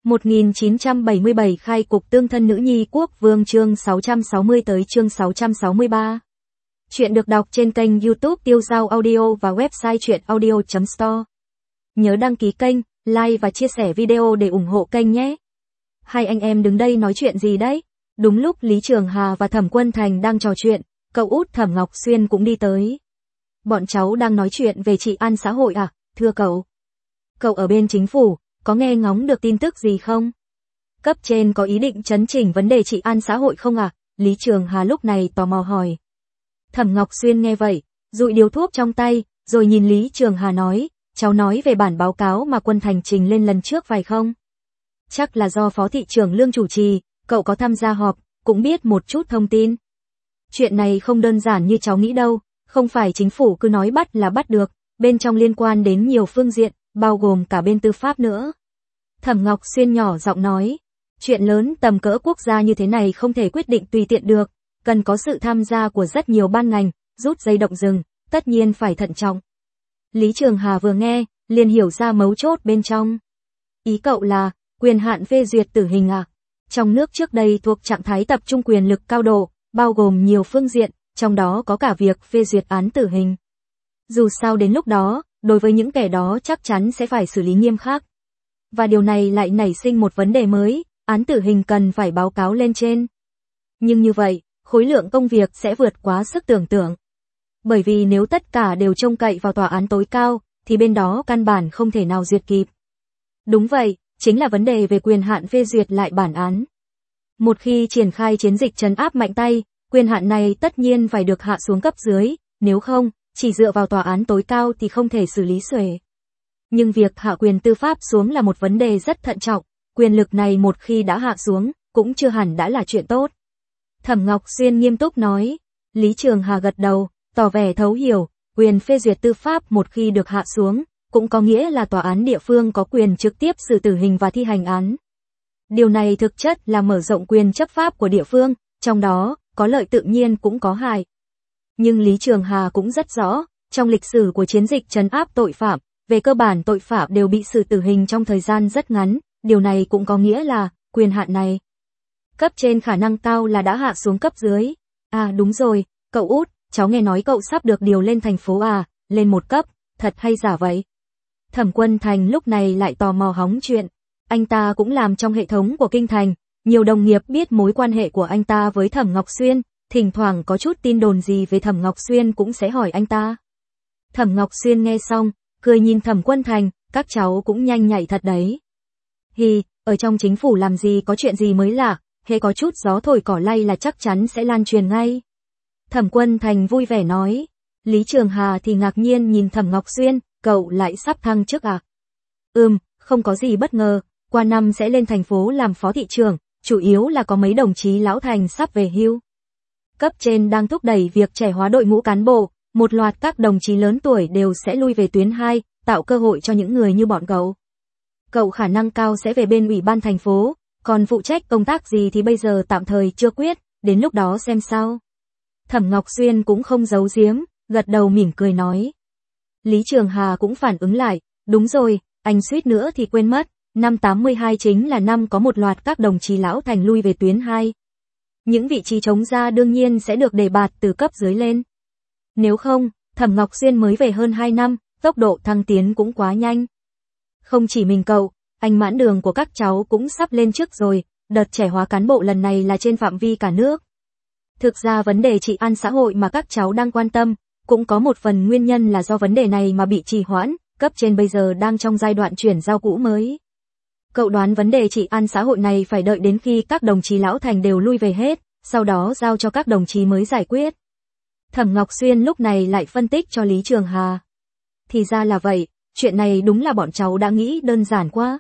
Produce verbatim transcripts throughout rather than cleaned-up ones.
một nghìn chín trăm bảy mươi bảy khai cục tương thân nữ nhi quốc vương chương sáu trăm sáu mươi tới chương sáu trăm sáu mươi ba. Chuyện được đọc trên kênh YouTube Tiêu Dao Audio và website truyện audio chấm store. Nhớ đăng ký kênh, like và chia sẻ video để ủng hộ kênh nhé. Hai anh em đứng đây nói chuyện gì đấy? Đúng lúc Lý Trường Hà và Thẩm Quân Thành đang trò chuyện, cậu út Thẩm Ngọc Xuyên cũng đi tới. Bọn cháu đang nói chuyện về trị an xã hội à, thưa cậu? Cậu ở bên chính phủ, có nghe ngóng được tin tức gì không? Cấp trên có ý định chấn chỉnh vấn đề trị an xã hội không à? Lý Trường Hà lúc này tò mò hỏi. Thẩm Ngọc Xuyên nghe vậy, dụi điếu thuốc trong tay, rồi nhìn Lý Trường Hà nói, cháu nói về bản báo cáo mà Quân Thành trình lên lần trước phải không? Chắc là do Phó Thị trưởng Lương chủ trì, cậu có tham gia họp, cũng biết một chút thông tin. Chuyện này không đơn giản như cháu nghĩ đâu, không phải chính phủ cứ nói bắt là bắt được, bên trong liên quan đến nhiều phương diện, bao gồm cả bên tư pháp nữa. Thẩm Ngọc Xuyên nhỏ giọng nói, chuyện lớn tầm cỡ quốc gia như thế này không thể quyết định tùy tiện được, cần có sự tham gia của rất nhiều ban ngành, rút dây động rừng, tất nhiên phải thận trọng. Lý Trường Hà vừa nghe, liền hiểu ra mấu chốt bên trong. Ý cậu là, quyền hạn phê duyệt tử hình à? Trong nước trước đây thuộc trạng thái tập trung quyền lực cao độ, bao gồm nhiều phương diện, trong đó có cả việc phê duyệt án tử hình. Dù sao đến lúc đó, đối với những kẻ đó chắc chắn sẽ phải xử lý nghiêm khắc. Và điều này lại nảy sinh một vấn đề mới, án tử hình cần phải báo cáo lên trên. Nhưng như vậy, khối lượng công việc sẽ vượt quá sức tưởng tượng. Bởi vì nếu tất cả đều trông cậy vào tòa án tối cao, thì bên đó căn bản không thể nào duyệt kịp. Đúng vậy, chính là vấn đề về quyền hạn phê duyệt lại bản án. Một khi triển khai chiến dịch trấn áp mạnh tay, quyền hạn này tất nhiên phải được hạ xuống cấp dưới, nếu không, chỉ dựa vào tòa án tối cao thì không thể xử lý xuể. Nhưng việc hạ quyền tư pháp xuống là một vấn đề rất thận trọng, quyền lực này một khi đã hạ xuống, cũng chưa hẳn đã là chuyện tốt. Thẩm Ngọc Xuyên nghiêm túc nói, Lý Trường Hà gật đầu, tỏ vẻ thấu hiểu, quyền phê duyệt tư pháp một khi được hạ xuống, cũng có nghĩa là tòa án địa phương có quyền trực tiếp xử tử hình và thi hành án. Điều này thực chất là mở rộng quyền chấp pháp của địa phương, trong đó, có lợi tự nhiên cũng có hại. Nhưng Lý Trường Hà cũng rất rõ, trong lịch sử của chiến dịch trấn áp tội phạm, về cơ bản tội phạm đều bị xử tử hình trong thời gian rất ngắn, điều này cũng có nghĩa là, quyền hạn này cấp trên khả năng cao là đã hạ xuống cấp dưới. À đúng rồi, cậu út, cháu nghe nói cậu sắp được điều lên thành phố à, lên một cấp, thật hay giả vậy? Thẩm Quân Thành lúc này lại tò mò hóng chuyện, anh ta cũng làm trong hệ thống của kinh thành, nhiều đồng nghiệp biết mối quan hệ của anh ta với Thẩm Ngọc Xuyên, thỉnh thoảng có chút tin đồn gì về Thẩm Ngọc Xuyên cũng sẽ hỏi anh ta. Thẩm Ngọc Xuyên nghe xong, cười nhìn Thẩm Quân Thành, các cháu cũng nhanh nhạy thật đấy. Hì, ở trong chính phủ làm gì có chuyện gì mới lạ, hễ có chút gió thổi cỏ lay là chắc chắn sẽ lan truyền ngay. Thẩm Quân Thành vui vẻ nói. Lý Trường Hà thì ngạc nhiên nhìn Thẩm Ngọc Xuyên, cậu lại sắp thăng chức à? Ừm, không có gì bất ngờ, qua năm sẽ lên thành phố làm phó thị trưởng, chủ yếu là có mấy đồng chí lão thành sắp về hưu. Cấp trên đang thúc đẩy việc trẻ hóa đội ngũ cán bộ, một loạt các đồng chí lớn tuổi đều sẽ lui về tuyến hai, tạo cơ hội cho những người như bọn cậu. Cậu khả năng cao sẽ về bên ủy ban thành phố, còn phụ trách công tác gì thì bây giờ tạm thời chưa quyết, đến lúc đó xem sao. Thẩm Ngọc Xuyên cũng không giấu giếm, gật đầu mỉm cười nói. Lý Trường Hà cũng phản ứng lại, đúng rồi, anh suýt nữa thì quên mất, năm tám mươi hai chính là năm có một loạt các đồng chí lão thành lui về tuyến hai. Những vị trí trống ra đương nhiên sẽ được đề bạt từ cấp dưới lên. Nếu không, Thẩm Ngọc Xuyên mới về hơn hai năm, tốc độ thăng tiến cũng quá nhanh. Không chỉ mình cậu, anh Mãn Đường của các cháu cũng sắp lên chức rồi, đợt trẻ hóa cán bộ lần này là trên phạm vi cả nước. Thực ra vấn đề trị an xã hội mà các cháu đang quan tâm, cũng có một phần nguyên nhân là do vấn đề này mà bị trì hoãn, cấp trên bây giờ đang trong giai đoạn chuyển giao cũ mới. Cậu đoán vấn đề trị an xã hội này phải đợi đến khi các đồng chí lão thành đều lui về hết, sau đó giao cho các đồng chí mới giải quyết. Thẩm Ngọc Xuyên lúc này lại phân tích cho Lý Trường Hà. Thì ra là vậy, chuyện này đúng là bọn cháu đã nghĩ đơn giản quá.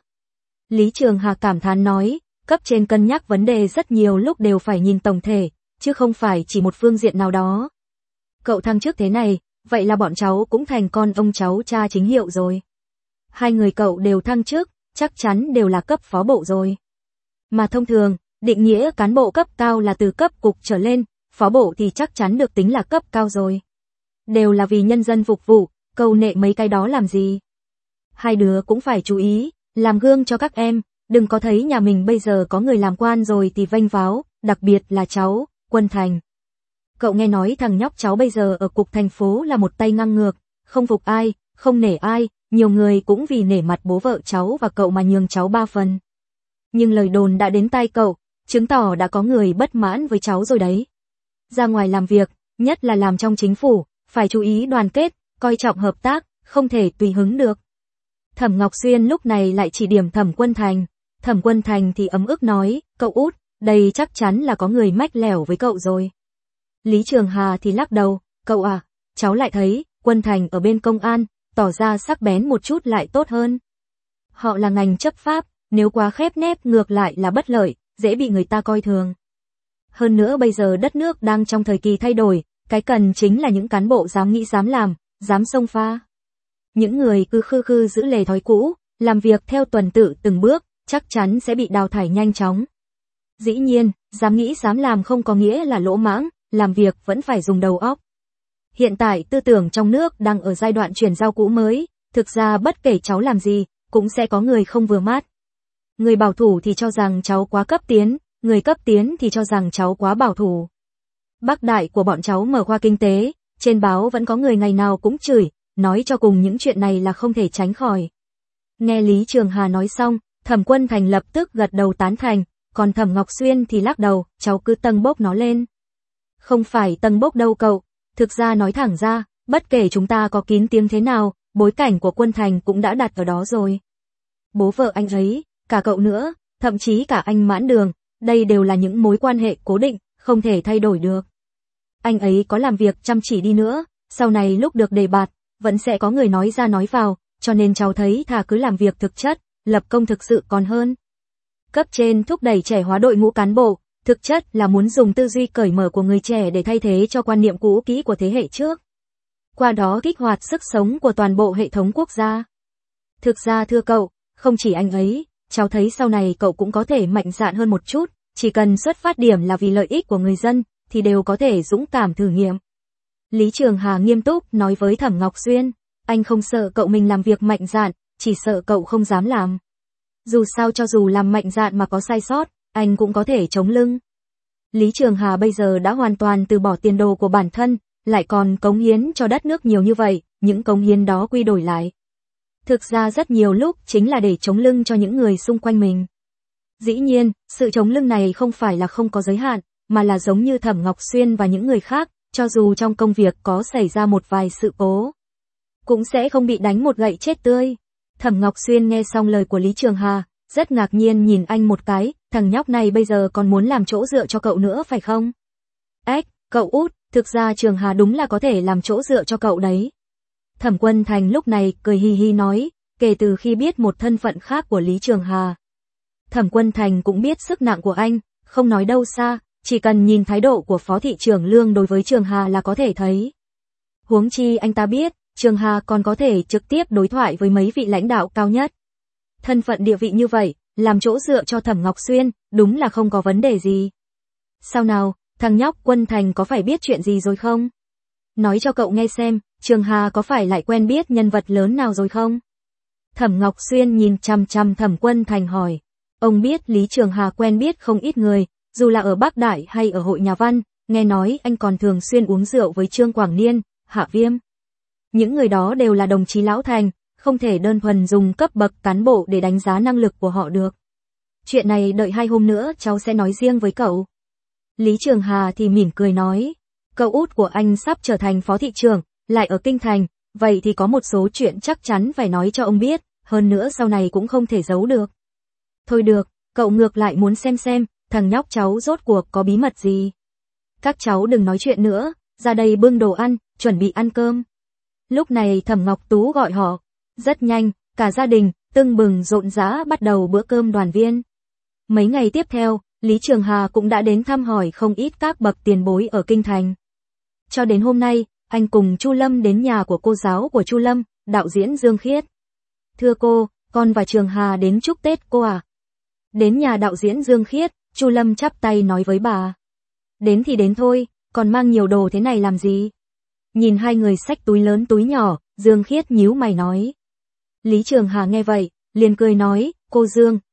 Lý Trường Hà cảm thán nói, cấp trên cân nhắc vấn đề rất nhiều lúc đều phải nhìn tổng thể, chứ không phải chỉ một phương diện nào đó. Cậu thăng chức thế này, vậy là bọn cháu cũng thành con ông cháu cha chính hiệu rồi. Hai người cậu đều thăng chức, chắc chắn đều là cấp phó bộ rồi. Mà thông thường, định nghĩa cán bộ cấp cao là từ cấp cục trở lên, phó bộ thì chắc chắn được tính là cấp cao rồi. Đều là vì nhân dân phục vụ, câu nệ mấy cái đó làm gì. Hai đứa cũng phải chú ý, làm gương cho các em, đừng có thấy nhà mình bây giờ có người làm quan rồi thì vênh váo, đặc biệt là cháu, Quân Thành. Cậu nghe nói thằng nhóc cháu bây giờ ở cục thành phố là một tay ngang ngược, không phục ai, không nể ai, nhiều người cũng vì nể mặt bố vợ cháu và cậu mà nhường cháu ba phần. Nhưng lời đồn đã đến tai cậu, chứng tỏ đã có người bất mãn với cháu rồi đấy. Ra ngoài làm việc, nhất là làm trong chính phủ, phải chú ý đoàn kết, coi trọng hợp tác, không thể tùy hứng được. Thẩm Ngọc Xuyên lúc này lại chỉ điểm Thẩm Quân Thành. Thẩm Quân Thành thì ấm ức nói, cậu út, đây chắc chắn là có người mách lẻo với cậu rồi. Lý Trường Hà thì lắc đầu, cậu à, cháu lại thấy, Quân Thành ở bên công an, tỏ ra sắc bén một chút lại tốt hơn. Họ là ngành chấp pháp, nếu quá khép nép ngược lại là bất lợi, dễ bị người ta coi thường. Hơn nữa bây giờ đất nước đang trong thời kỳ thay đổi, cái cần chính là những cán bộ dám nghĩ dám làm, dám xông pha. Những người cứ khư khư giữ lề thói cũ, làm việc theo tuần tự từng bước, chắc chắn sẽ bị đào thải nhanh chóng. Dĩ nhiên, dám nghĩ dám làm không có nghĩa là lỗ mãng, làm việc vẫn phải dùng đầu óc. Hiện tại tư tưởng trong nước đang ở giai đoạn chuyển giao cũ mới, thực ra bất kể cháu làm gì, cũng sẽ có người không vừa mắt. Người bảo thủ thì cho rằng cháu quá cấp tiến, người cấp tiến thì cho rằng cháu quá bảo thủ. Bác đại của bọn cháu mở khoa kinh tế, trên báo vẫn có người ngày nào cũng chửi, nói cho cùng những chuyện này là không thể tránh khỏi. Nghe Lý Trường Hà nói xong, Thẩm Quân Thành lập tức gật đầu tán thành, còn Thẩm Ngọc Xuyên thì lắc đầu, cháu cứ tâng bốc nó lên. Không phải tâng bốc đâu cậu, thực ra nói thẳng ra, bất kể chúng ta có kín tiếng thế nào, bối cảnh của Quân Thành cũng đã đặt ở đó rồi. Bố vợ anh ấy, cả cậu nữa, thậm chí cả anh Mãn Đường, đây đều là những mối quan hệ cố định, không thể thay đổi được. Anh ấy có làm việc chăm chỉ đi nữa, sau này lúc được đề bạt, vẫn sẽ có người nói ra nói vào, cho nên cháu thấy thà cứ làm việc thực chất, lập công thực sự còn hơn. Cấp trên thúc đẩy trẻ hóa đội ngũ cán bộ, thực chất là muốn dùng tư duy cởi mở của người trẻ để thay thế cho quan niệm cũ kỹ của thế hệ trước. Qua đó kích hoạt sức sống của toàn bộ hệ thống quốc gia. Thực ra thưa cậu, không chỉ anh ấy, cháu thấy sau này cậu cũng có thể mạnh dạn hơn một chút, chỉ cần xuất phát điểm là vì lợi ích của người dân, thì đều có thể dũng cảm thử nghiệm. Lý Trường Hà nghiêm túc nói với Thẩm Ngọc Xuyên, anh không sợ cậu mình làm việc mạnh dạn, chỉ sợ cậu không dám làm. Dù sao cho dù làm mạnh dạn mà có sai sót, anh cũng có thể chống lưng. Lý Trường Hà bây giờ đã hoàn toàn từ bỏ tiền đồ của bản thân, lại còn cống hiến cho đất nước nhiều như vậy, những cống hiến đó quy đổi lại. Thực ra rất nhiều lúc chính là để chống lưng cho những người xung quanh mình. Dĩ nhiên, sự chống lưng này không phải là không có giới hạn, mà là giống như Thẩm Ngọc Xuyên và những người khác, cho dù trong công việc có xảy ra một vài sự cố, cũng sẽ không bị đánh một gậy chết tươi. Thẩm Ngọc Xuyên nghe xong lời của Lý Trường Hà, rất ngạc nhiên nhìn anh một cái, thằng nhóc này bây giờ còn muốn làm chỗ dựa cho cậu nữa phải không? Ếch, cậu út, thực ra Trường Hà đúng là có thể làm chỗ dựa cho cậu đấy. Thẩm Quân Thành lúc này cười hi hi nói, kể từ khi biết một thân phận khác của Lý Trường Hà. Thẩm Quân Thành cũng biết sức nặng của anh, không nói đâu xa, chỉ cần nhìn thái độ của Phó Thị trưởng Lương đối với Trường Hà là có thể thấy. Huống chi anh ta biết, Trường Hà còn có thể trực tiếp đối thoại với mấy vị lãnh đạo cao nhất. Thân phận địa vị như vậy, làm chỗ dựa cho Thẩm Ngọc Xuyên, đúng là không có vấn đề gì. Sao nào, thằng nhóc Quân Thành có phải biết chuyện gì rồi không? Nói cho cậu nghe xem, Trường Hà có phải lại quen biết nhân vật lớn nào rồi không? Thẩm Ngọc Xuyên nhìn chằm chằm Thẩm Quân Thành hỏi. Ông biết Lý Trường Hà quen biết không ít người, dù là ở Bắc Đại hay ở hội nhà văn, nghe nói anh còn thường xuyên uống rượu với Trương Quảng Niên, Hạ Viêm. Những người đó đều là đồng chí lão thành, không thể đơn thuần dùng cấp bậc cán bộ để đánh giá năng lực của họ được. Chuyện này đợi hai hôm nữa cháu sẽ nói riêng với cậu. Lý Trường Hà thì mỉm cười nói, cậu út của anh sắp trở thành phó thị trưởng, lại ở Kinh Thành, vậy thì có một số chuyện chắc chắn phải nói cho ông biết, hơn nữa sau này cũng không thể giấu được. Thôi được, cậu ngược lại muốn xem xem, thằng nhóc cháu rốt cuộc có bí mật gì. Các cháu đừng nói chuyện nữa, ra đây bưng đồ ăn, chuẩn bị ăn cơm. Lúc này Thẩm Ngọc Tú gọi họ. Rất nhanh, cả gia đình, tưng bừng rộn rã bắt đầu bữa cơm đoàn viên. Mấy ngày tiếp theo, Lý Trường Hà cũng đã đến thăm hỏi không ít các bậc tiền bối ở Kinh Thành. Cho đến hôm nay, anh cùng Chu Lâm đến nhà của cô giáo của Chu Lâm, đạo diễn Dương Khiết. Thưa cô, con và Trường Hà đến chúc Tết cô à? Đến nhà đạo diễn Dương Khiết, Chu Lâm chắp tay nói với bà. Đến thì đến thôi, còn mang nhiều đồ thế này làm gì? Nhìn hai người xách túi lớn túi nhỏ, Dương Khiết nhíu mày nói. Lý Trường Hà nghe vậy, liền cười nói, cô Dương,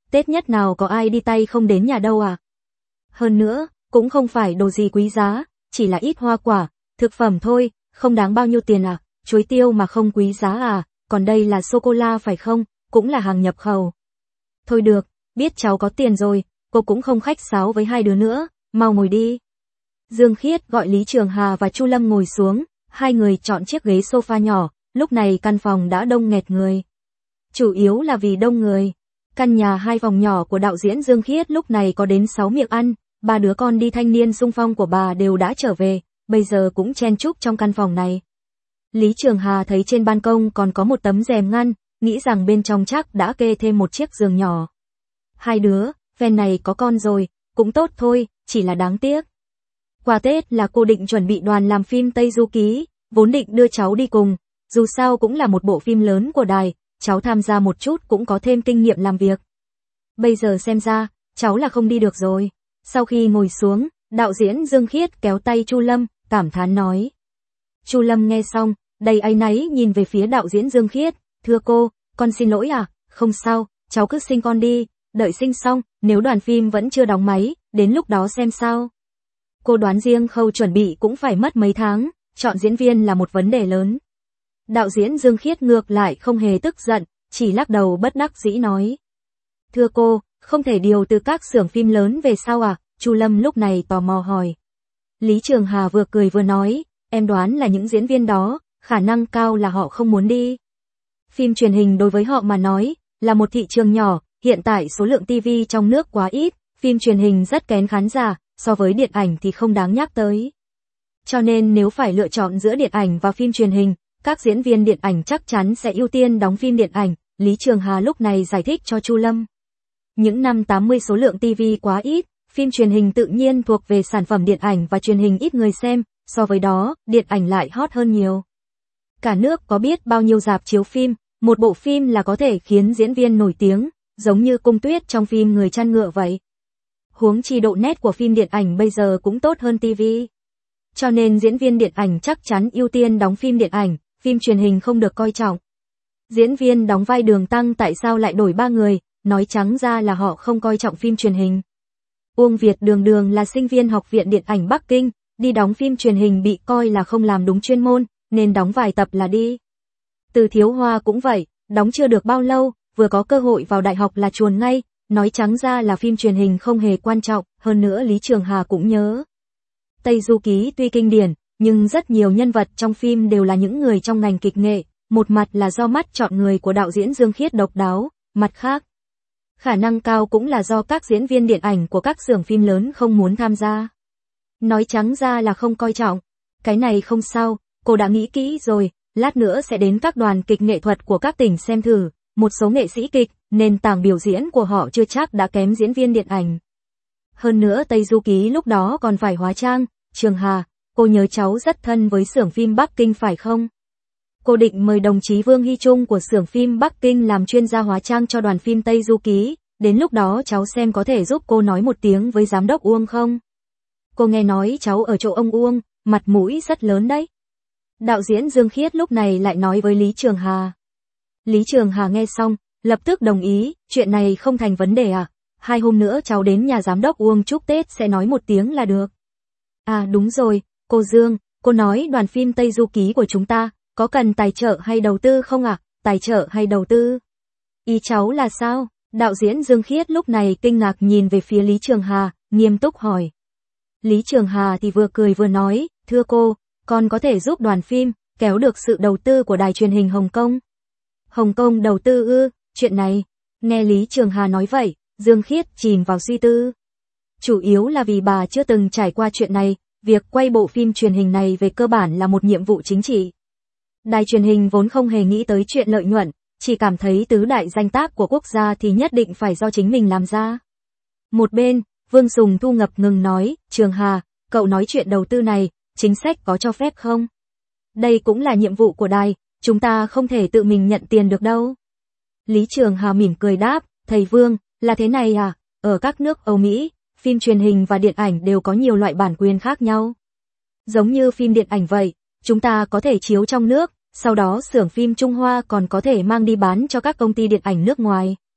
Tết nhất nào có ai đi tay không đến nhà đâu à. Hơn nữa, cũng không phải đồ gì quý giá, chỉ là ít hoa quả, thực phẩm thôi, không đáng bao nhiêu tiền à, chuối tiêu mà không quý giá à, còn đây là sô-cô-la phải không, cũng là hàng nhập khẩu. Thôi được, biết cháu có tiền rồi, cô cũng không khách sáo với hai đứa nữa, mau ngồi đi. Dương Khiết gọi Lý Trường Hà và Chu Lâm ngồi xuống, hai người chọn chiếc ghế sofa nhỏ, lúc này căn phòng đã đông nghẹt người. Chủ yếu là vì đông người. Căn nhà hai phòng nhỏ của đạo diễn Dương Khiết lúc này có đến sáu miệng ăn, ba đứa con đi thanh niên xung phong của bà đều đã trở về, bây giờ cũng chen chúc trong căn phòng này. Lý Trường Hà thấy trên ban công còn có một tấm rèm ngăn, nghĩ rằng bên trong chắc đã kê thêm một chiếc giường nhỏ. Hai đứa, ven này có con rồi, cũng tốt thôi, chỉ là đáng tiếc. Qua Tết là cô định chuẩn bị đoàn làm phim Tây Du Ký, vốn định đưa cháu đi cùng, dù sao cũng là một bộ phim lớn của đài, cháu tham gia một chút cũng có thêm kinh nghiệm làm việc. Bây giờ xem ra, cháu là không đi được rồi. Sau khi ngồi xuống, đạo diễn Dương Khiết kéo tay Chu Lâm, cảm thán nói. Chu Lâm nghe xong, đầy áy náy nhìn về phía đạo diễn Dương Khiết, thưa cô, con xin lỗi à, không sao, cháu cứ sinh con đi, đợi sinh xong, nếu đoàn phim vẫn chưa đóng máy, đến lúc đó xem sao. Cô đoán riêng khâu chuẩn bị cũng phải mất mấy tháng, chọn diễn viên là một vấn đề lớn. Đạo diễn Dương Khiết ngược lại không hề tức giận, chỉ lắc đầu bất đắc dĩ nói. Thưa cô, không thể điều từ các xưởng phim lớn về sao à? Chu Lâm lúc này tò mò hỏi. Lý Trường Hà vừa cười vừa nói, em đoán là những diễn viên đó, khả năng cao là họ không muốn đi. Phim truyền hình đối với họ mà nói, là một thị trường nhỏ, hiện tại số lượng ti vi trong nước quá ít, phim truyền hình rất kén khán giả, so với điện ảnh thì không đáng nhắc tới. Cho nên nếu phải lựa chọn giữa điện ảnh và phim truyền hình, các diễn viên điện ảnh chắc chắn sẽ ưu tiên đóng phim điện ảnh, Lý Trường Hà lúc này giải thích cho Chu Lâm. Những năm tám mươi số lượng ti vi quá ít, phim truyền hình tự nhiên thuộc về sản phẩm điện ảnh và truyền hình ít người xem, so với đó, điện ảnh lại hot hơn nhiều. Cả nước có biết bao nhiêu rạp chiếu phim, một bộ phim là có thể khiến diễn viên nổi tiếng, giống như Cung Tuyết trong phim Người chăn ngựa vậy. Huống chi độ nét của phim điện ảnh bây giờ cũng tốt hơn ti vi. Cho nên diễn viên điện ảnh chắc chắn ưu tiên đóng phim điện ảnh, phim truyền hình không được coi trọng. Diễn viên đóng vai Đường Tăng tại sao lại đổi ba người, nói trắng ra là họ không coi trọng phim truyền hình. Uông Việt Đường Đường là sinh viên Học viện Điện ảnh Bắc Kinh, đi đóng phim truyền hình bị coi là không làm đúng chuyên môn, nên đóng vài tập là đi. Từ Thiếu Hoa cũng vậy, đóng chưa được bao lâu, vừa có cơ hội vào đại học là chuồn ngay, nói trắng ra là phim truyền hình không hề quan trọng, hơn nữa Lý Trường Hà cũng nhớ. Tây Du Ký tuy kinh điển, nhưng rất nhiều nhân vật trong phim đều là những người trong ngành kịch nghệ, một mặt là do mắt chọn người của đạo diễn Dương Khiết độc đáo, mặt khác, khả năng cao cũng là do các diễn viên điện ảnh của các xưởng phim lớn không muốn tham gia. Nói trắng ra là không coi trọng. Cái này không sao, cô đã nghĩ kỹ rồi, lát nữa sẽ đến các đoàn kịch nghệ thuật của các tỉnh xem thử, một số nghệ sĩ kịch, nền tảng biểu diễn của họ chưa chắc đã kém diễn viên điện ảnh. Hơn nữa Tây Du Ký lúc đó còn phải hóa trang, Trường Hà, cô nhớ cháu rất thân với xưởng phim Bắc Kinh phải không? Cô định mời đồng chí Vương Hy Trung của xưởng phim Bắc Kinh làm chuyên gia hóa trang cho đoàn phim Tây Du Ký, đến lúc đó cháu xem có thể giúp cô nói một tiếng với giám đốc Uông không? Cô nghe nói cháu ở chỗ ông Uông, mặt mũi rất lớn đấy. Đạo diễn Dương Khiết lúc này lại nói với Lý Trường Hà. Lý Trường Hà nghe xong, lập tức đồng ý, chuyện này không thành vấn đề à? Hai hôm nữa cháu đến nhà giám đốc Uông chúc Tết sẽ nói một tiếng là được. À đúng rồi, cô Dương, cô nói đoàn phim Tây Du Ký của chúng ta, có cần tài trợ hay đầu tư không ạ? À? Tài trợ hay đầu tư? Ý cháu là sao? Đạo diễn Dương Khiết lúc này kinh ngạc nhìn về phía Lý Trường Hà, nghiêm túc hỏi. Lý Trường Hà thì vừa cười vừa nói, thưa cô, con có thể giúp đoàn phim, kéo được sự đầu tư của đài truyền hình Hồng Kông. Hồng Kông đầu tư ư, chuyện này, nghe Lý Trường Hà nói vậy, Dương Khiết chìm vào suy tư. Chủ yếu là vì bà chưa từng trải qua chuyện này, việc quay bộ phim truyền hình này về cơ bản là một nhiệm vụ chính trị. Đài truyền hình vốn không hề nghĩ tới chuyện lợi nhuận, chỉ cảm thấy tứ đại danh tác của quốc gia thì nhất định phải do chính mình làm ra. Một bên, Vương Sùng Thu ngập ngừng nói, Trường Hà, cậu nói chuyện đầu tư này, chính sách có cho phép không? Đây cũng là nhiệm vụ của đài, chúng ta không thể tự mình nhận tiền được đâu. Lý Trường Hà mỉm cười đáp, thầy Vương, là thế này à, ở các nước Âu Mỹ, phim truyền hình và điện ảnh đều có nhiều loại bản quyền khác nhau. Giống như phim điện ảnh vậy, chúng ta có thể chiếu trong nước, sau đó xưởng phim Trung Hoa còn có thể mang đi bán cho các công ty điện ảnh nước ngoài.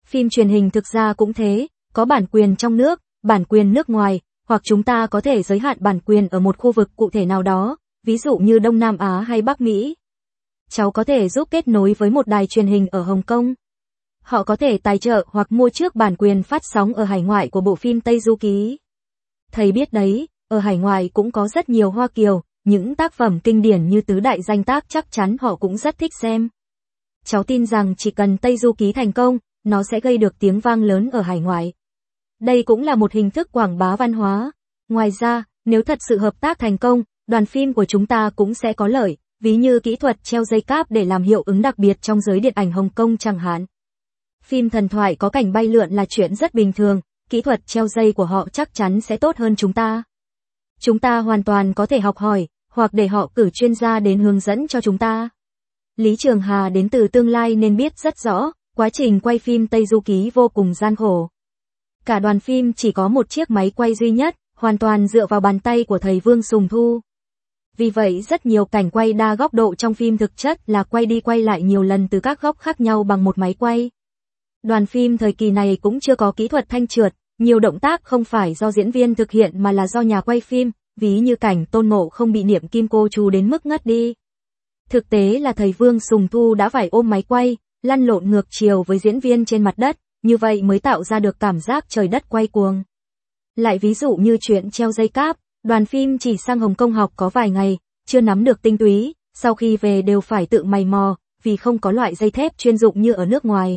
Phim truyền hình thực ra cũng thế, có bản quyền trong nước, bản quyền nước ngoài, hoặc chúng ta có thể giới hạn bản quyền ở một khu vực cụ thể nào đó, ví dụ như Đông Nam Á hay Bắc Mỹ. Cháu có thể giúp kết nối với một đài truyền hình ở Hồng Kông. Họ có thể tài trợ hoặc mua trước bản quyền phát sóng ở hải ngoại của bộ phim Tây Du Ký. Thầy biết đấy, ở hải ngoại cũng có rất nhiều Hoa Kiều, những tác phẩm kinh điển như Tứ Đại Danh Tác chắc chắn họ cũng rất thích xem. Cháu tin rằng chỉ cần Tây Du Ký thành công, nó sẽ gây được tiếng vang lớn ở hải ngoại. Đây cũng là một hình thức quảng bá văn hóa. Ngoài ra, nếu thật sự hợp tác thành công, đoàn phim của chúng ta cũng sẽ có lợi, ví như kỹ thuật treo dây cáp để làm hiệu ứng đặc biệt trong giới điện ảnh Hồng Kông chẳng hạn. Phim thần thoại có cảnh bay lượn là chuyện rất bình thường, kỹ thuật treo dây của họ chắc chắn sẽ tốt hơn chúng ta. Chúng ta hoàn toàn có thể học hỏi, hoặc để họ cử chuyên gia đến hướng dẫn cho chúng ta. Lý Trường Hà đến từ tương lai nên biết rất rõ, quá trình quay phim Tây Du Ký vô cùng gian khổ. Cả đoàn phim chỉ có một chiếc máy quay duy nhất, hoàn toàn dựa vào bàn tay của thầy Vương Sùng Thu. Vì vậy rất nhiều cảnh quay đa góc độ trong phim thực chất là quay đi quay lại nhiều lần từ các góc khác nhau bằng một máy quay. Đoàn phim thời kỳ này cũng chưa có kỹ thuật thanh trượt, nhiều động tác không phải do diễn viên thực hiện mà là do nhà quay phim, ví như cảnh Tôn Ngộ không bị niệm kim cô chú đến mức ngất đi. Thực tế là thầy Vương Sùng Thu đã phải ôm máy quay, lăn lộn ngược chiều với diễn viên trên mặt đất, như vậy mới tạo ra được cảm giác trời đất quay cuồng. Lại ví dụ như chuyện treo dây cáp, đoàn phim chỉ sang Hồng Kông học có vài ngày, chưa nắm được tinh túy, sau khi về đều phải tự mày mò, vì không có loại dây thép chuyên dụng như ở nước ngoài.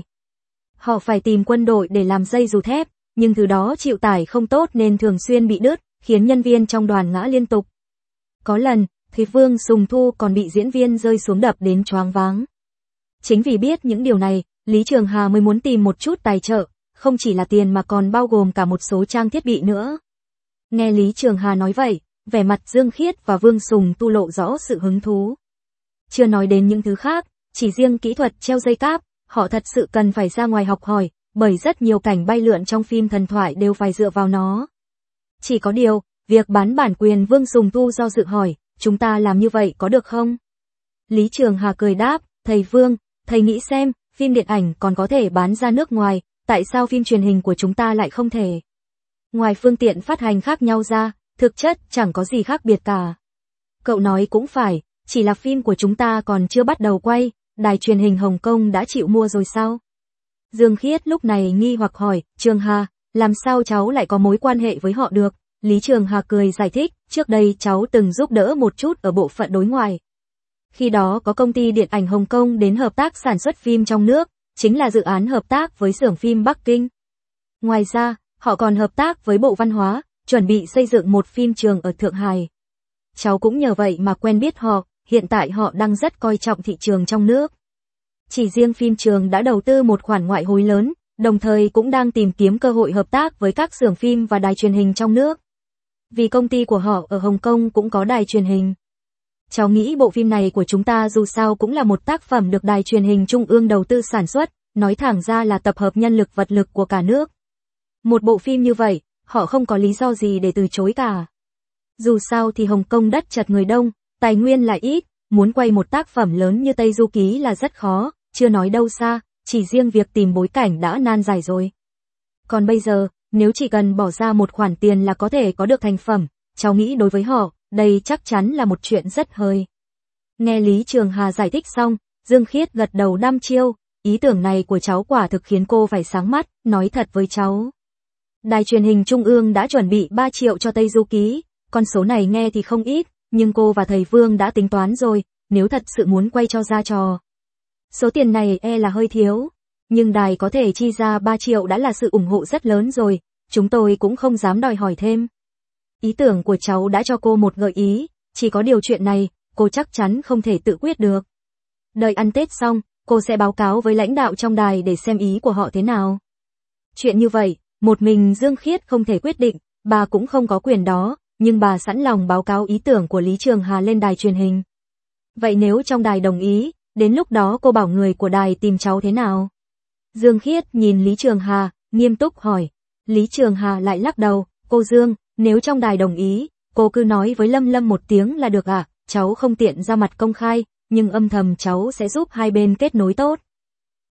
Họ phải tìm quân đội để làm dây dù thép, nhưng thứ đó chịu tải không tốt nên thường xuyên bị đứt, khiến nhân viên trong đoàn ngã liên tục. Có lần, thì Vương Sùng Thu còn bị diễn viên rơi xuống đập đến choáng váng. Chính vì biết những điều này, Lý Trường Hà mới muốn tìm một chút tài trợ, không chỉ là tiền mà còn bao gồm cả một số trang thiết bị nữa. Nghe Lý Trường Hà nói vậy, vẻ mặt Dương Khiết và Vương Sùng Thu lộ rõ sự hứng thú. Chưa nói đến những thứ khác, chỉ riêng kỹ thuật treo dây cáp, họ thật sự cần phải ra ngoài học hỏi, bởi rất nhiều cảnh bay lượn trong phim thần thoại đều phải dựa vào nó. Chỉ có điều, việc bán bản quyền Vương Sùng Thu do dự hỏi, chúng ta làm như vậy có được không? Lý Trường Hà cười đáp, thầy Vương, thầy nghĩ xem, phim điện ảnh còn có thể bán ra nước ngoài, tại sao phim truyền hình của chúng ta lại không thể? Ngoài phương tiện phát hành khác nhau ra, thực chất chẳng có gì khác biệt cả. Cậu nói cũng phải, chỉ là phim của chúng ta còn chưa bắt đầu quay, đài truyền hình Hồng Kông đã chịu mua rồi sao? Dương Khiết lúc này nghi hoặc hỏi, Trường Hà, làm sao cháu lại có mối quan hệ với họ được? Lý Trường Hà cười giải thích, trước đây cháu từng giúp đỡ một chút ở bộ phận đối ngoại. Khi đó có công ty điện ảnh Hồng Kông đến hợp tác sản xuất phim trong nước, chính là dự án hợp tác với xưởng phim Bắc Kinh. Ngoài ra, họ còn hợp tác với Bộ Văn hóa, chuẩn bị xây dựng một phim trường ở Thượng Hải. Cháu cũng nhờ vậy mà quen biết họ, hiện tại họ đang rất coi trọng thị trường trong nước. Chỉ riêng phim trường đã đầu tư một khoản ngoại hối lớn, đồng thời cũng đang tìm kiếm cơ hội hợp tác với các xưởng phim và đài truyền hình trong nước. Vì công ty của họ ở Hồng Kông cũng có đài truyền hình. Cháu nghĩ bộ phim này của chúng ta dù sao cũng là một tác phẩm được đài truyền hình trung ương đầu tư sản xuất, nói thẳng ra là tập hợp nhân lực vật lực của cả nước. Một bộ phim như vậy, họ không có lý do gì để từ chối cả. Dù sao thì Hồng Kông đất chật người đông, tài nguyên lại ít, muốn quay một tác phẩm lớn như Tây Du Ký là rất khó, chưa nói đâu xa, chỉ riêng việc tìm bối cảnh đã nan giải rồi. Còn bây giờ, nếu chỉ cần bỏ ra một khoản tiền là có thể có được thành phẩm, cháu nghĩ đối với họ, đây chắc chắn là một chuyện rất hời. Nghe Lý Trường Hà giải thích xong, Dương Khiết gật đầu đăm chiêu, ý tưởng này của cháu quả thực khiến cô phải sáng mắt, nói thật với cháu. Đài truyền hình Trung ương đã chuẩn bị ba triệu cho Tây Du Ký, con số này nghe thì không ít, nhưng cô và thầy Vương đã tính toán rồi, nếu thật sự muốn quay cho ra trò. Số tiền này e là hơi thiếu, nhưng đài có thể chi ra ba triệu đã là sự ủng hộ rất lớn rồi, chúng tôi cũng không dám đòi hỏi thêm. Ý tưởng của cháu đã cho cô một gợi ý, chỉ có điều chuyện này, cô chắc chắn không thể tự quyết được. Đợi ăn Tết xong, cô sẽ báo cáo với lãnh đạo trong đài để xem ý của họ thế nào. Chuyện như vậy, một mình Dương Khiết không thể quyết định, bà cũng không có quyền đó, nhưng bà sẵn lòng báo cáo ý tưởng của Lý Trường Hà lên đài truyền hình. Vậy nếu trong đài đồng ý, đến lúc đó cô bảo người của đài tìm cháu thế nào? Dương Khiết nhìn Lý Trường Hà, nghiêm túc hỏi. Lý Trường Hà lại lắc đầu, cô Dương, nếu trong đài đồng ý, cô cứ nói với Lâm Lâm một tiếng là được ạ, à? Cháu không tiện ra mặt công khai, nhưng âm thầm cháu sẽ giúp hai bên kết nối tốt.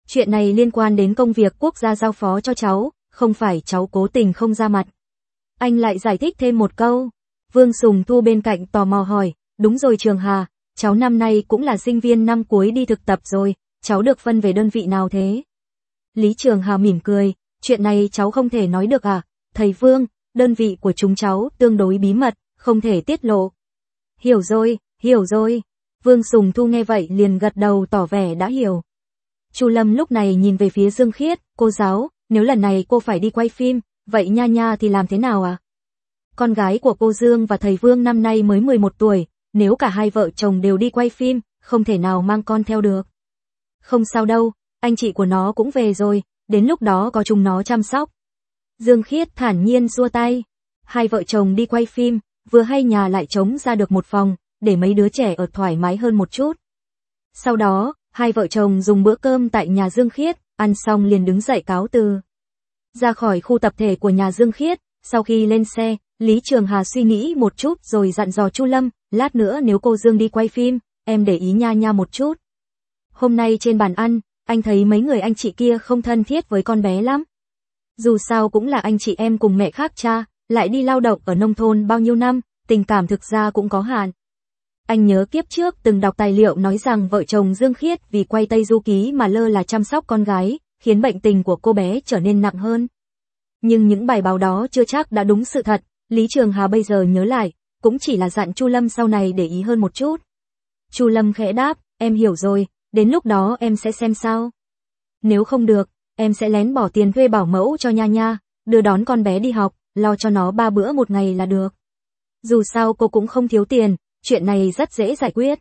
Chuyện này liên quan đến công việc quốc gia giao phó cho cháu, không phải cháu cố tình không ra mặt. Anh lại giải thích thêm một câu. Vương Sùng Thu bên cạnh tò mò hỏi, đúng rồi Trường Hà, cháu năm nay cũng là sinh viên năm cuối đi thực tập rồi, cháu được phân về đơn vị nào thế? Lý Trường Hà mỉm cười, chuyện này cháu không thể nói được à, thầy Vương, đơn vị của chúng cháu tương đối bí mật, không thể tiết lộ. Hiểu rồi, hiểu rồi. Vương Sùng Thu nghe vậy liền gật đầu tỏ vẻ đã hiểu. Chu Lâm lúc này nhìn về phía Dương Khiết, cô giáo, nếu lần này cô phải đi quay phim, vậy Nha Nha thì làm thế nào à? Con gái của cô Dương và thầy Vương năm nay mới mười một tuổi, nếu cả hai vợ chồng đều đi quay phim, không thể nào mang con theo được. Không sao đâu, anh chị của nó cũng về rồi, đến lúc đó có chúng nó chăm sóc. Dương Khiết thản nhiên xua tay. Hai vợ chồng đi quay phim, vừa hay nhà lại trống ra được một phòng, để mấy đứa trẻ ở thoải mái hơn một chút. Sau đó, hai vợ chồng dùng bữa cơm tại nhà Dương Khiết, ăn xong liền đứng dậy cáo từ. Ra khỏi khu tập thể của nhà Dương Khiết, sau khi lên xe, Lý Trường Hà suy nghĩ một chút rồi dặn dò Chu Lâm, lát nữa nếu cô Dương đi quay phim, em để ý Nha Nha một chút. Hôm nay trên bàn ăn, anh thấy mấy người anh chị kia không thân thiết với con bé lắm. Dù sao cũng là anh chị em cùng mẹ khác cha, lại đi lao động ở nông thôn bao nhiêu năm, tình cảm thực ra cũng có hạn. Anh nhớ kiếp trước từng đọc tài liệu nói rằng vợ chồng Dương Khiết vì quay Tây Du Ký mà lơ là chăm sóc con gái, khiến bệnh tình của cô bé trở nên nặng hơn. Nhưng những bài báo đó chưa chắc đã đúng sự thật, Lý Trường Hà bây giờ nhớ lại, cũng chỉ là dặn Chu Lâm sau này để ý hơn một chút. Chu Lâm khẽ đáp, em hiểu rồi, đến lúc đó em sẽ xem sao. Nếu không được, em sẽ lén bỏ tiền thuê bảo mẫu cho Nha Nha, đưa đón con bé đi học, lo cho nó ba bữa một ngày là được. Dù sao cô cũng không thiếu tiền, chuyện này rất dễ giải quyết.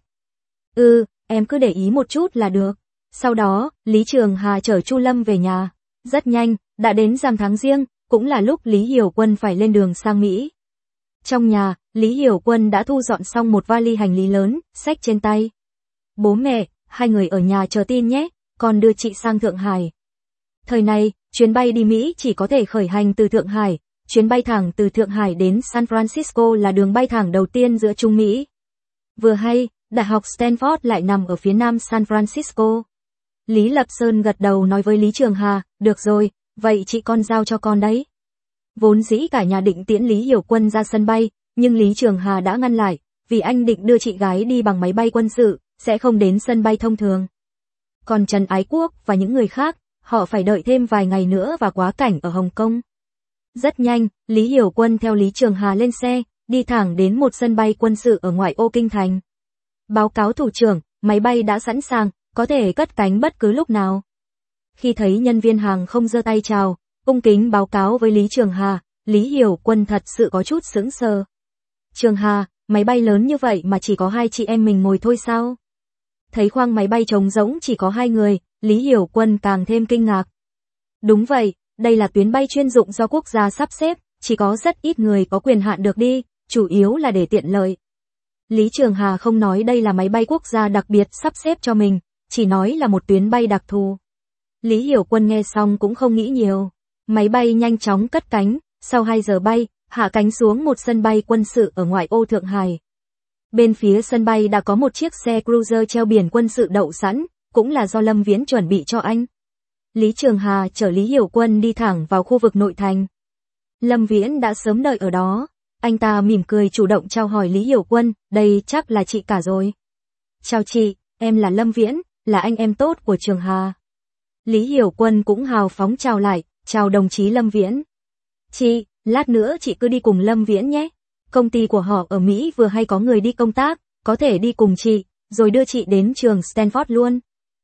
Ừ, em cứ để ý một chút là được. Sau đó, Lý Trường Hà chở Chu Lâm về nhà. Rất nhanh, đã đến rằm tháng Giêng, cũng là lúc Lý Hiểu Quân phải lên đường sang Mỹ. Trong nhà, Lý Hiểu Quân đã thu dọn xong một vali hành lý lớn, xách trên tay. Bố mẹ, hai người ở nhà chờ tin nhé, con đưa chị sang Thượng Hải. Thời này, chuyến bay đi Mỹ chỉ có thể khởi hành từ Thượng Hải, chuyến bay thẳng từ Thượng Hải đến San Francisco là đường bay thẳng đầu tiên giữa Trung Mỹ. Vừa hay, Đại học Stanford lại nằm ở phía nam San Francisco. Lý Lập Sơn gật đầu nói với Lý Trường Hà, được rồi, vậy chị con giao cho con đấy. Vốn dĩ cả nhà định tiễn Lý Hiểu Quân ra sân bay, nhưng Lý Trường Hà đã ngăn lại, vì anh định đưa chị gái đi bằng máy bay quân sự, sẽ không đến sân bay thông thường. Còn Trần Ái Quốc và những người khác, họ phải đợi thêm vài ngày nữa và quá cảnh ở Hồng Kông. Rất nhanh, Lý Hiểu Quân theo Lý Trường Hà lên xe, đi thẳng đến một sân bay quân sự ở ngoại ô kinh thành. Báo cáo thủ trưởng, máy bay đã sẵn sàng, có thể cất cánh bất cứ lúc nào. Khi thấy nhân viên hàng không giơ tay chào, cung kính báo cáo với Lý Trường Hà, Lý Hiểu Quân thật sự có chút sững sờ. Trường Hà, máy bay lớn như vậy mà chỉ có hai chị em mình ngồi thôi sao? Thấy khoang máy bay trống rỗng chỉ có hai người, Lý Hiểu Quân càng thêm kinh ngạc. Đúng vậy, đây là tuyến bay chuyên dụng do quốc gia sắp xếp, chỉ có rất ít người có quyền hạn được đi, chủ yếu là để tiện lợi. Lý Trường Hà không nói đây là máy bay quốc gia đặc biệt sắp xếp cho mình, chỉ nói là một tuyến bay đặc thù. Lý Hiểu Quân nghe xong cũng không nghĩ nhiều. Máy bay nhanh chóng cất cánh, sau hai giờ bay, hạ cánh xuống một sân bay quân sự ở ngoại ô Thượng Hải. Bên phía sân bay đã có một chiếc xe cruiser treo biển quân sự đậu sẵn, cũng là do Lâm Viễn chuẩn bị cho anh. Lý Trường Hà chở Lý Hiểu Quân đi thẳng vào khu vực nội thành. Lâm Viễn đã sớm đợi ở đó, anh ta mỉm cười chủ động chào hỏi Lý Hiểu Quân, đây chắc là chị cả rồi. Chào chị, em là Lâm Viễn, là anh em tốt của Trường Hà. Lý Hiểu Quân cũng hào phóng chào lại, chào đồng chí Lâm Viễn. Chị, lát nữa chị cứ đi cùng Lâm Viễn nhé. Công ty của họ ở Mỹ vừa hay có người đi công tác, có thể đi cùng chị, rồi đưa chị đến trường Stanford luôn.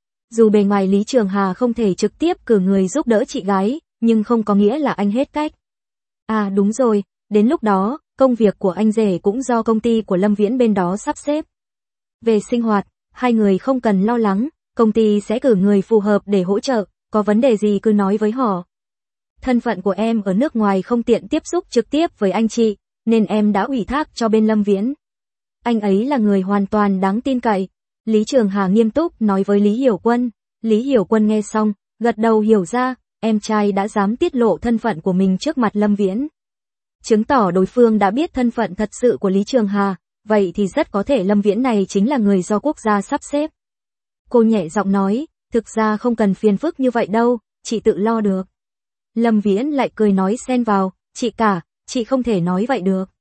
Dù bề ngoài Lý Trường Hà không thể trực tiếp cử người giúp đỡ chị gái, nhưng không có nghĩa là anh hết cách. À đúng rồi, đến lúc đó, công việc của anh rể cũng do công ty của Lâm Viễn bên đó sắp xếp. Về sinh hoạt, hai người không cần lo lắng, công ty sẽ cử người phù hợp để hỗ trợ, có vấn đề gì cứ nói với họ. Thân phận của em ở nước ngoài không tiện tiếp xúc trực tiếp với anh chị, nên em đã ủy thác cho bên Lâm Viễn. Anh ấy là người hoàn toàn đáng tin cậy. Lý Trường Hà nghiêm túc nói với Lý Hiểu Quân. Lý Hiểu Quân nghe xong, gật đầu hiểu ra, em trai đã dám tiết lộ thân phận của mình trước mặt Lâm Viễn. Chứng tỏ đối phương đã biết thân phận thật sự của Lý Trường Hà, vậy thì rất có thể Lâm Viễn này chính là người do quốc gia sắp xếp. Cô nhẹ giọng nói, Thực ra không cần phiền phức như vậy đâu, chị tự lo được. Lâm Viễn lại cười nói xen vào, chị cả, chị không thể nói vậy được.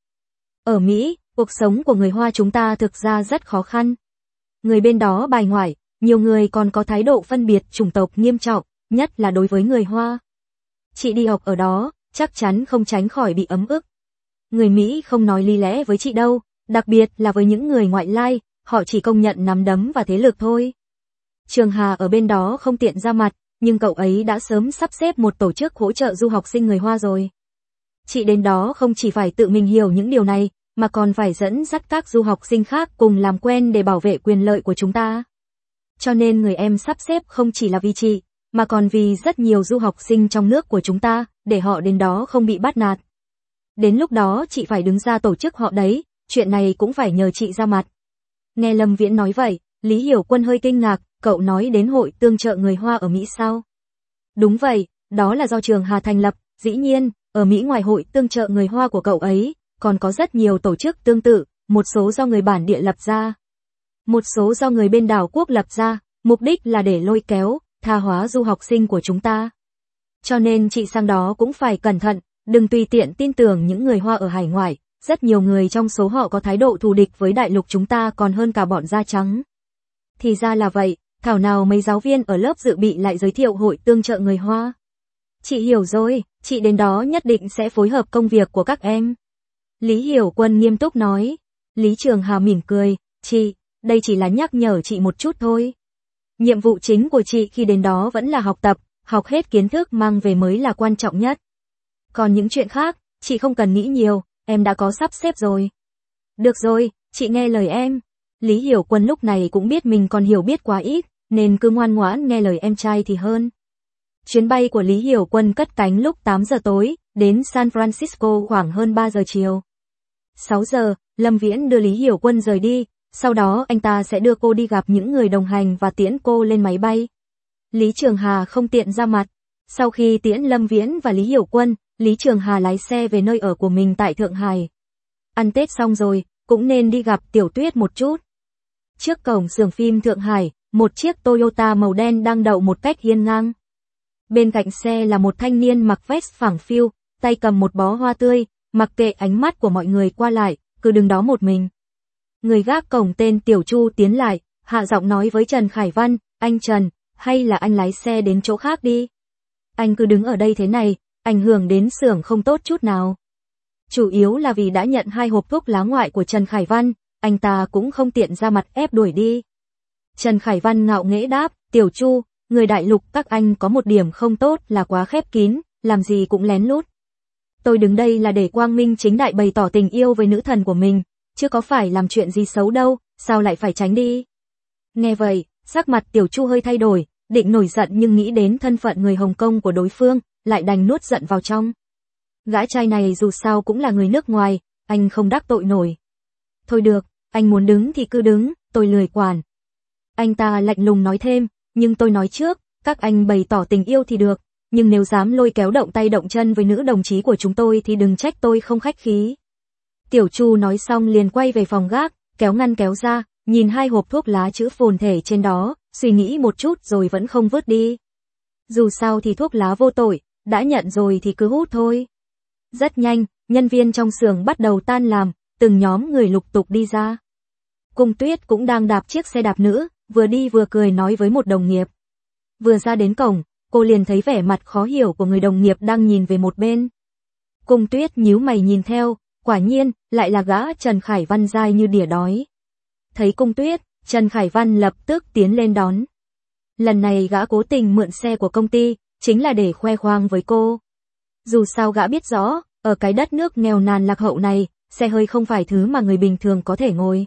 Ở Mỹ, cuộc sống của người Hoa chúng ta thực ra rất khó khăn. Người bên đó bài ngoại, nhiều người còn có thái độ phân biệt chủng tộc nghiêm trọng, nhất là đối với người Hoa. Chị đi học ở đó, chắc chắn không tránh khỏi bị ấm ức. Người Mỹ không nói lý lẽ với chị đâu, đặc biệt là với những người ngoại lai, họ chỉ công nhận nắm đấm và thế lực thôi. Trường Hà ở bên đó không tiện ra mặt, nhưng cậu ấy đã sớm sắp xếp một tổ chức hỗ trợ du học sinh người Hoa rồi. Chị đến đó không chỉ phải tự mình hiểu những điều này, mà còn phải dẫn dắt các du học sinh khác cùng làm quen để bảo vệ quyền lợi của chúng ta. Cho nên người em sắp xếp không chỉ là vì chị, mà còn vì rất nhiều du học sinh trong nước của chúng ta, để họ đến đó không bị bắt nạt. Đến lúc đó chị phải đứng ra tổ chức họ đấy, chuyện này cũng phải nhờ chị ra mặt. Nghe Lâm Viễn nói vậy, Lý Hiểu Quân hơi kinh ngạc, cậu nói đến hội tương trợ người Hoa ở Mỹ sao? Đúng vậy, đó là do Trường Hà thành lập, dĩ nhiên, ở Mỹ ngoài hội tương trợ người Hoa của cậu ấy, còn có rất nhiều tổ chức tương tự, một số do người bản địa lập ra. Một số do người bên đảo quốc lập ra, mục đích là để lôi kéo, tha hóa du học sinh của chúng ta. Cho nên chị sang đó cũng phải cẩn thận, đừng tùy tiện tin tưởng những người Hoa ở hải ngoại, rất nhiều người trong số họ có thái độ thù địch với đại lục chúng ta còn hơn cả bọn da trắng. Thì ra là vậy, thảo nào mấy giáo viên ở lớp dự bị lại giới thiệu hội tương trợ người Hoa. Chị hiểu rồi, chị đến đó nhất định sẽ phối hợp công việc của các em. Lý Hiểu Quân nghiêm túc nói. Lý Trường Hà mỉm cười, chị, đây chỉ là nhắc nhở chị một chút thôi. Nhiệm vụ chính của chị khi đến đó vẫn là học tập, học hết kiến thức mang về mới là quan trọng nhất. Còn những chuyện khác, chị không cần nghĩ nhiều, em đã có sắp xếp rồi. Được rồi, chị nghe lời em. Lý Hiểu Quân lúc này cũng biết mình còn hiểu biết quá ít, nên cứ ngoan ngoãn nghe lời em trai thì hơn. Chuyến bay của Lý Hiểu Quân cất cánh lúc tám giờ tối, đến San Francisco khoảng hơn ba giờ chiều. sáu giờ, Lâm Viễn đưa Lý Hiểu Quân rời đi, sau đó anh ta sẽ đưa cô đi gặp những người đồng hành và tiễn cô lên máy bay. Lý Trường Hà không tiện ra mặt. Sau khi tiễn Lâm Viễn và Lý Hiểu Quân, Lý Trường Hà lái xe về nơi ở của mình tại Thượng Hải. Ăn Tết xong rồi, cũng nên đi gặp Tiểu Tuyết một chút. Trước cổng xưởng phim Thượng Hải, một chiếc Toyota màu đen đang đậu một cách hiên ngang. Bên cạnh xe là một thanh niên mặc vest phẳng phiu, tay cầm một bó hoa tươi, mặc kệ ánh mắt của mọi người qua lại, cứ đứng đó một mình. Người gác cổng tên Tiểu Chu tiến lại, hạ giọng nói với Trần Khải Văn, anh Trần, hay là anh lái xe đến chỗ khác đi. Anh cứ đứng ở đây thế này, ảnh hưởng đến xưởng không tốt chút nào. Chủ yếu là vì đã nhận hai hộp thuốc lá ngoại của Trần Khải Văn, anh ta cũng không tiện ra mặt ép đuổi đi. Trần Khải Văn ngạo nghễ đáp, Tiểu Chu, người đại lục các anh có một điểm không tốt là quá khép kín, làm gì cũng lén lút. Tôi đứng đây là để quang minh chính đại bày tỏ tình yêu với nữ thần của mình, chứ có phải làm chuyện gì xấu đâu, sao lại phải tránh đi. Nghe vậy, sắc mặt Tiểu Chu hơi thay đổi, định nổi giận nhưng nghĩ đến thân phận người Hồng Kông của đối phương, lại đành nuốt giận vào trong. Gã trai này dù sao cũng là người nước ngoài, anh không đắc tội nổi. Thôi được, anh muốn đứng thì cứ đứng, tôi lười quản. Anh ta lạnh lùng nói thêm, nhưng tôi nói trước, các anh bày tỏ tình yêu thì được, nhưng nếu dám lôi kéo động tay động chân với nữ đồng chí của chúng tôi thì đừng trách tôi không khách khí. Tiểu Chu nói xong liền quay về phòng gác, kéo ngăn kéo ra, nhìn hai hộp thuốc lá chữ phồn thể trên đó, suy nghĩ một chút rồi vẫn không vứt đi. Dù sao thì thuốc lá vô tội, đã nhận rồi thì cứ hút thôi. Rất nhanh, nhân viên trong xưởng bắt đầu tan làm, từng nhóm người lục tục đi ra. Cung Tuyết cũng đang đạp chiếc xe đạp nữ, vừa đi vừa cười nói với một đồng nghiệp. Vừa ra đến cổng, cô liền thấy vẻ mặt khó hiểu của người đồng nghiệp đang nhìn về một bên. Cung Tuyết nhíu mày nhìn theo, quả nhiên, lại là gã Trần Khải Văn dai như đỉa đói. Thấy Cung Tuyết, Trần Khải Văn lập tức tiến lên đón. Lần này gã cố tình mượn xe của công ty, chính là để khoe khoang với cô. Dù sao gã biết rõ, ở cái đất nước nghèo nàn lạc hậu này, xe hơi không phải thứ mà người bình thường có thể ngồi.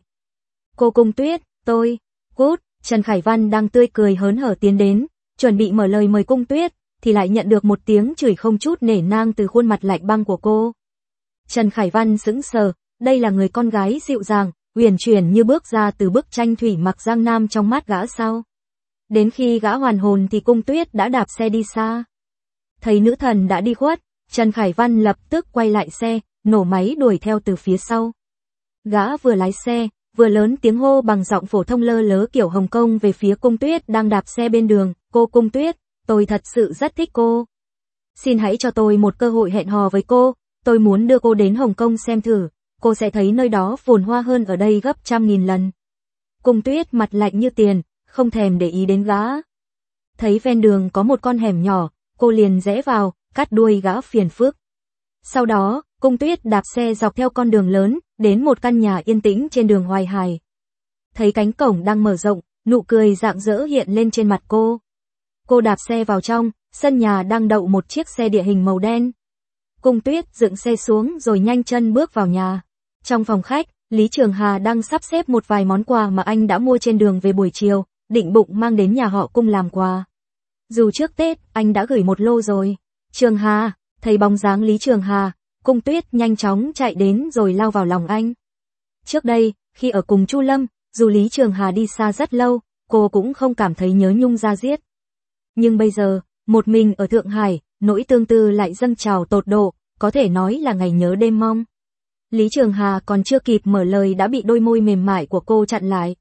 Cô Cung Tuyết, tôi, cút, Trần Khải Văn đang tươi cười hớn hở tiến đến, chuẩn bị mở lời mời Cung Tuyết, thì lại nhận được một tiếng chửi không chút nể nang từ khuôn mặt lạnh băng của cô. Trần Khải Văn sững sờ, đây là người con gái dịu dàng, uyển chuyển như bước ra từ bức tranh thủy mặc Giang Nam trong mắt gã sao. Đến khi gã hoàn hồn thì Cung Tuyết đã đạp xe đi xa. Thấy nữ thần đã đi khuất, Trần Khải Văn lập tức quay lại xe, nổ máy đuổi theo từ phía sau. Gã vừa lái xe, vừa lớn tiếng hô bằng giọng phổ thông lơ lớ kiểu Hồng Kông về phía Cung Tuyết đang đạp xe bên đường. Cô Cung Tuyết, tôi thật sự rất thích cô. Xin hãy cho tôi một cơ hội hẹn hò với cô, tôi muốn đưa cô đến Hồng Kông xem thử, cô sẽ thấy nơi đó phồn hoa hơn ở đây gấp trăm nghìn lần. Cung Tuyết mặt lạnh như tiền, không thèm để ý đến gã. Thấy ven đường có một con hẻm nhỏ, cô liền rẽ vào, cắt đuôi gã phiền phức. Sau đó, Cung Tuyết đạp xe dọc theo con đường lớn, đến một căn nhà yên tĩnh trên đường Hoài Hải. Thấy cánh cổng đang mở rộng, nụ cười rạng rỡ hiện lên trên mặt cô. Cô đạp xe vào trong, sân nhà đang đậu một chiếc xe địa hình màu đen. Cung Tuyết dựng xe xuống rồi nhanh chân bước vào nhà. Trong phòng khách, Lý Trường Hà đang sắp xếp một vài món quà mà anh đã mua trên đường về buổi chiều, định bụng mang đến nhà họ Cung làm quà. Dù trước Tết, anh đã gửi một lô rồi. Trường Hà, thấy bóng dáng Lý Trường Hà, Cung Tuyết nhanh chóng chạy đến rồi lao vào lòng anh. Trước đây, khi ở cùng Chu Lâm, dù Lý Trường Hà đi xa rất lâu, cô cũng không cảm thấy nhớ nhung da diết. Nhưng bây giờ, một mình ở Thượng Hải, nỗi tương tư lại dâng trào tột độ, có thể nói là ngày nhớ đêm mong. Lý Trường Hà còn chưa kịp mở lời đã bị đôi môi mềm mại của cô chặn lại.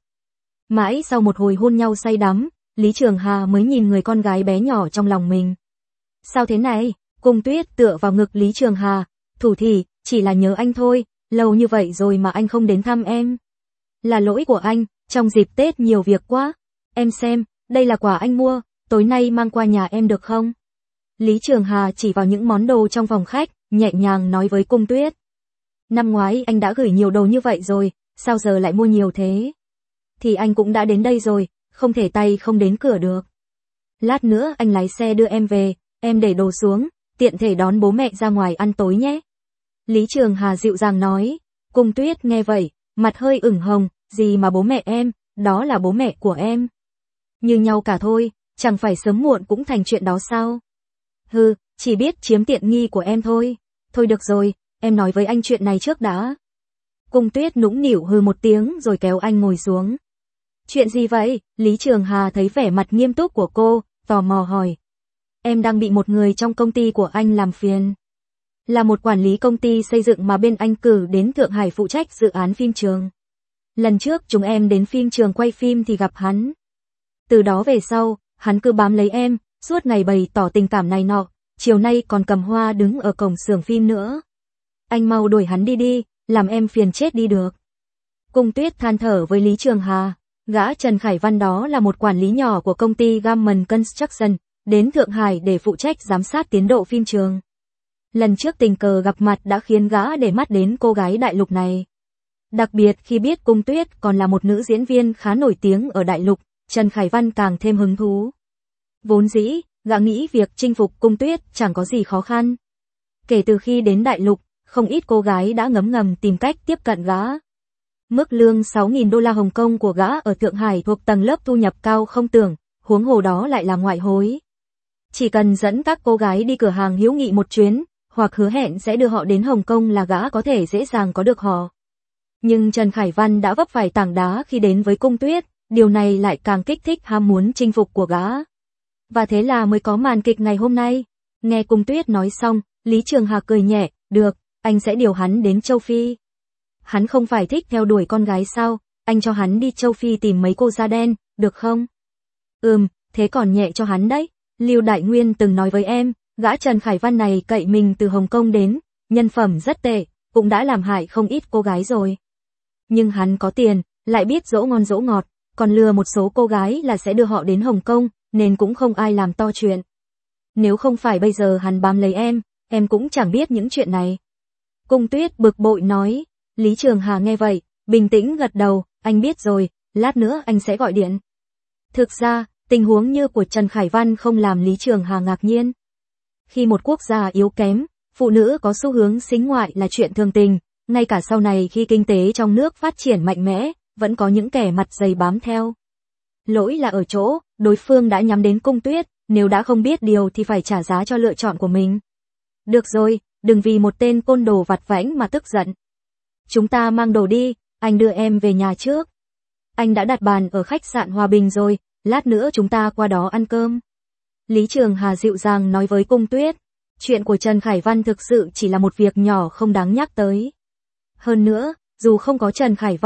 Mãi sau một hồi hôn nhau say đắm, Lý Trường Hà mới nhìn người con gái bé nhỏ trong lòng mình. Sao thế này? Cung Tuyết tựa vào ngực Lý Trường Hà, thủ thỉ, chỉ là nhớ anh thôi, lâu như vậy rồi mà anh không đến thăm em. Là lỗi của anh, trong dịp Tết nhiều việc quá. Em xem, đây là quà anh mua, tối nay mang qua nhà em được không? Lý Trường Hà chỉ vào những món đồ trong phòng khách, nhẹ nhàng nói với Cung Tuyết. Năm ngoái anh đã gửi nhiều đồ như vậy rồi, sao giờ lại mua nhiều thế? Thì anh cũng đã đến đây rồi, không thể tay không đến cửa được. Lát nữa anh lái xe đưa em về, em để đồ xuống, tiện thể đón bố mẹ ra ngoài ăn tối nhé. Lý Trường Hà dịu dàng nói. Cung Tuyết nghe vậy, mặt hơi ửng hồng, gì mà bố mẹ em, đó là bố mẹ của em. Như nhau cả thôi, chẳng phải sớm muộn cũng thành chuyện đó sao? Hừ, chỉ biết chiếm tiện nghi của em thôi. Thôi được rồi, em nói với anh chuyện này trước đã. Cung Tuyết nũng nịu hừ một tiếng rồi kéo anh ngồi xuống. Chuyện gì vậy? Lý Trường Hà thấy vẻ mặt nghiêm túc của cô, tò mò hỏi. Em đang bị một người trong công ty của anh làm phiền. Là một quản lý công ty xây dựng mà bên anh cử đến Thượng Hải phụ trách dự án phim trường. Lần trước chúng em đến phim trường quay phim thì gặp hắn. Từ đó về sau, hắn cứ bám lấy em, suốt ngày bày tỏ tình cảm này nọ, chiều nay còn cầm hoa đứng ở cổng xưởng phim nữa. Anh mau đuổi hắn đi đi, làm em phiền chết đi được. Cung Tuyết than thở với Lý Trường Hà, gã Trần Khải Văn đó là một quản lý nhỏ của công ty Gammon Construction, đến Thượng Hải để phụ trách giám sát tiến độ phim trường. Lần trước tình cờ gặp mặt đã khiến gã để mắt đến cô gái đại lục này. Đặc biệt khi biết Cung Tuyết còn là một nữ diễn viên khá nổi tiếng ở đại lục, Trần Khải Văn càng thêm hứng thú. Vốn dĩ, gã nghĩ việc chinh phục Cung Tuyết chẳng có gì khó khăn. Kể từ khi đến đại lục, không ít cô gái đã ngấm ngầm tìm cách tiếp cận gã. Mức lương sáu nghìn đô la Hồng Kông của gã ở Thượng Hải thuộc tầng lớp thu nhập cao không tưởng, huống hồ đó lại là ngoại hối. Chỉ cần dẫn các cô gái đi cửa hàng hữu nghị một chuyến, hoặc hứa hẹn sẽ đưa họ đến Hồng Kông là gã có thể dễ dàng có được họ. Nhưng Trần Khải Văn đã vấp phải tảng đá khi đến với Cung Tuyết, điều này lại càng kích thích ham muốn chinh phục của gã. Và thế là mới có màn kịch ngày hôm nay. Nghe Cung Tuyết nói xong, Lý Trường Hà cười nhẹ, được, anh sẽ điều hắn đến châu Phi. Hắn không phải thích theo đuổi con gái sao, anh cho hắn đi châu Phi tìm mấy cô da đen, được không? Ừm, thế còn nhẹ cho hắn đấy. Lưu Đại Nguyên từng nói với em, gã Trần Khải Văn này cậy mình từ Hồng Kông đến, nhân phẩm rất tệ, cũng đã làm hại không ít cô gái rồi. Nhưng hắn có tiền, lại biết dỗ ngon dỗ ngọt, còn lừa một số cô gái là sẽ đưa họ đến Hồng Kông, nên cũng không ai làm to chuyện. Nếu không phải bây giờ hắn bám lấy em, em cũng chẳng biết những chuyện này. Cung Tuyết bực bội nói. Lý Trường Hà nghe vậy, bình tĩnh gật đầu, anh biết rồi, lát nữa anh sẽ gọi điện. Thực ra, tình huống như của Trần Khải Văn không làm Lý Trường Hà ngạc nhiên. Khi một quốc gia yếu kém, phụ nữ có xu hướng sính ngoại là chuyện thường tình, ngay cả sau này khi kinh tế trong nước phát triển mạnh mẽ, vẫn có những kẻ mặt dày bám theo. Lỗi là ở chỗ, đối phương đã nhắm đến Cung Tuyết, nếu đã không biết điều thì phải trả giá cho lựa chọn của mình. Được rồi, đừng vì một tên côn đồ vặt vãnh mà tức giận. Chúng ta mang đồ đi, anh đưa em về nhà trước. Anh đã đặt bàn ở khách sạn Hòa Bình rồi, lát nữa chúng ta qua đó ăn cơm. Lý Trường Hà dịu dàng nói với Cung Tuyết, chuyện của Trần Khải Văn thực sự chỉ là một việc nhỏ không đáng nhắc tới. Hơn nữa, dù không có Trần Khải Văn,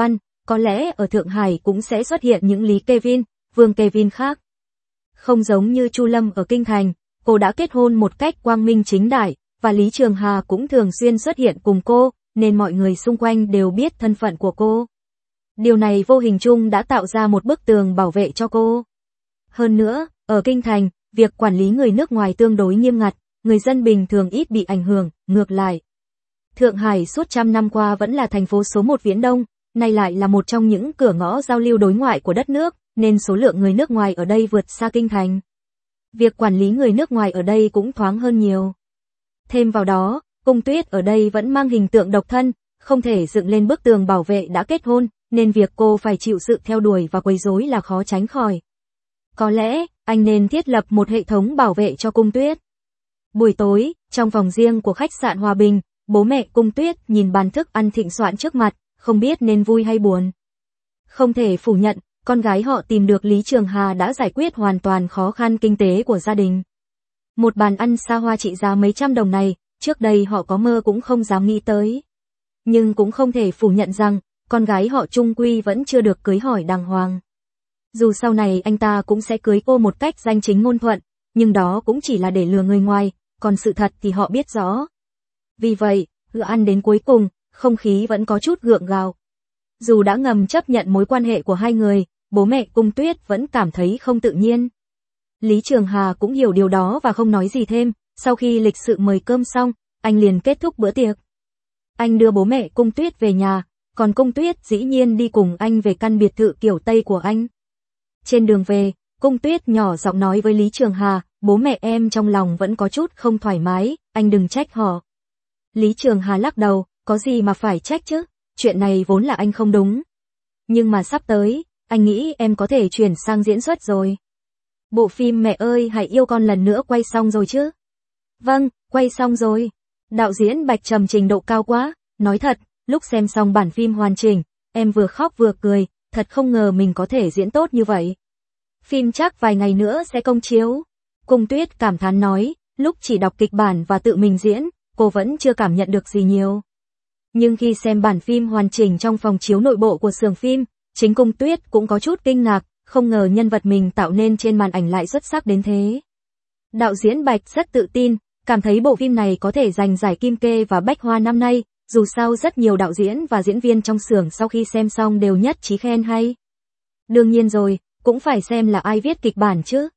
có lẽ ở Thượng Hải cũng sẽ xuất hiện những Lý Kevin, Vương Kevin khác. Không giống như Chu Lâm ở Kinh Thành, cô đã kết hôn một cách quang minh chính đại, và Lý Trường Hà cũng thường xuyên xuất hiện cùng cô, nên mọi người xung quanh đều biết thân phận của cô. Điều này vô hình chung đã tạo ra một bức tường bảo vệ cho cô. Hơn nữa, ở Kinh Thành, việc quản lý người nước ngoài tương đối nghiêm ngặt, người dân bình thường ít bị ảnh hưởng, ngược lại. Thượng Hải suốt trăm năm qua vẫn là thành phố số một Viễn Đông, nay lại là một trong những cửa ngõ giao lưu đối ngoại của đất nước, nên số lượng người nước ngoài ở đây vượt xa Kinh Thành. Việc quản lý người nước ngoài ở đây cũng thoáng hơn nhiều. Thêm vào đó, Cung Tuyết ở đây vẫn mang hình tượng độc thân, không thể dựng lên bức tường bảo vệ đã kết hôn, nên việc cô phải chịu sự theo đuổi và quấy rối là khó tránh khỏi. Có lẽ, anh nên thiết lập một hệ thống bảo vệ cho Cung Tuyết. Buổi tối, trong phòng riêng của khách sạn Hòa Bình, bố mẹ Cung Tuyết nhìn bàn thức ăn thịnh soạn trước mặt, không biết nên vui hay buồn. Không thể phủ nhận, con gái họ tìm được Lý Trường Hà đã giải quyết hoàn toàn khó khăn kinh tế của gia đình. Một bàn ăn xa hoa trị giá mấy trăm đồng này, trước đây họ có mơ cũng không dám nghĩ tới. Nhưng cũng không thể phủ nhận rằng, con gái họ chung quy vẫn chưa được cưới hỏi đàng hoàng. Dù sau này anh ta cũng sẽ cưới cô một cách danh chính ngôn thuận, nhưng đó cũng chỉ là để lừa người ngoài, còn sự thật thì họ biết rõ. Vì vậy, bữa ăn đến cuối cùng, không khí vẫn có chút gượng gạo. Dù đã ngầm chấp nhận mối quan hệ của hai người, bố mẹ Cung Tuyết vẫn cảm thấy không tự nhiên. Lý Trường Hà cũng hiểu điều đó và không nói gì thêm, sau khi lịch sự mời cơm xong, anh liền kết thúc bữa tiệc. Anh đưa bố mẹ Cung Tuyết về nhà, còn Cung Tuyết dĩ nhiên đi cùng anh về căn biệt thự kiểu Tây của anh. Trên đường về, Cung Tuyết nhỏ giọng nói với Lý Trường Hà, bố mẹ em trong lòng vẫn có chút không thoải mái, anh đừng trách họ. Lý Trường Hà lắc đầu, có gì mà phải trách chứ, chuyện này vốn là anh không đúng. Nhưng mà sắp tới, anh nghĩ em có thể chuyển sang diễn xuất rồi. Bộ phim Mẹ ơi hãy yêu con lần nữa quay xong rồi chứ? Vâng, quay xong rồi. Đạo diễn Bạch Trầm trình độ cao quá, nói thật, lúc xem xong bản phim hoàn chỉnh, em vừa khóc vừa cười, thật không ngờ mình có thể diễn tốt như vậy. Phim chắc vài ngày nữa sẽ công chiếu. Cung Tuyết cảm thán nói, lúc chỉ đọc kịch bản và tự mình diễn, cô vẫn chưa cảm nhận được gì nhiều. Nhưng khi xem bản phim hoàn chỉnh trong phòng chiếu nội bộ của xưởng phim, chính Cung Tuyết cũng có chút kinh ngạc, không ngờ nhân vật mình tạo nên trên màn ảnh lại xuất sắc đến thế. Đạo diễn Bạch rất tự tin, cảm thấy bộ phim này có thể giành giải Kim Kê và Bách Hoa năm nay, dù sao rất nhiều đạo diễn và diễn viên trong xưởng sau khi xem xong đều nhất trí khen hay. Đương nhiên rồi, cũng phải xem là ai viết kịch bản chứ.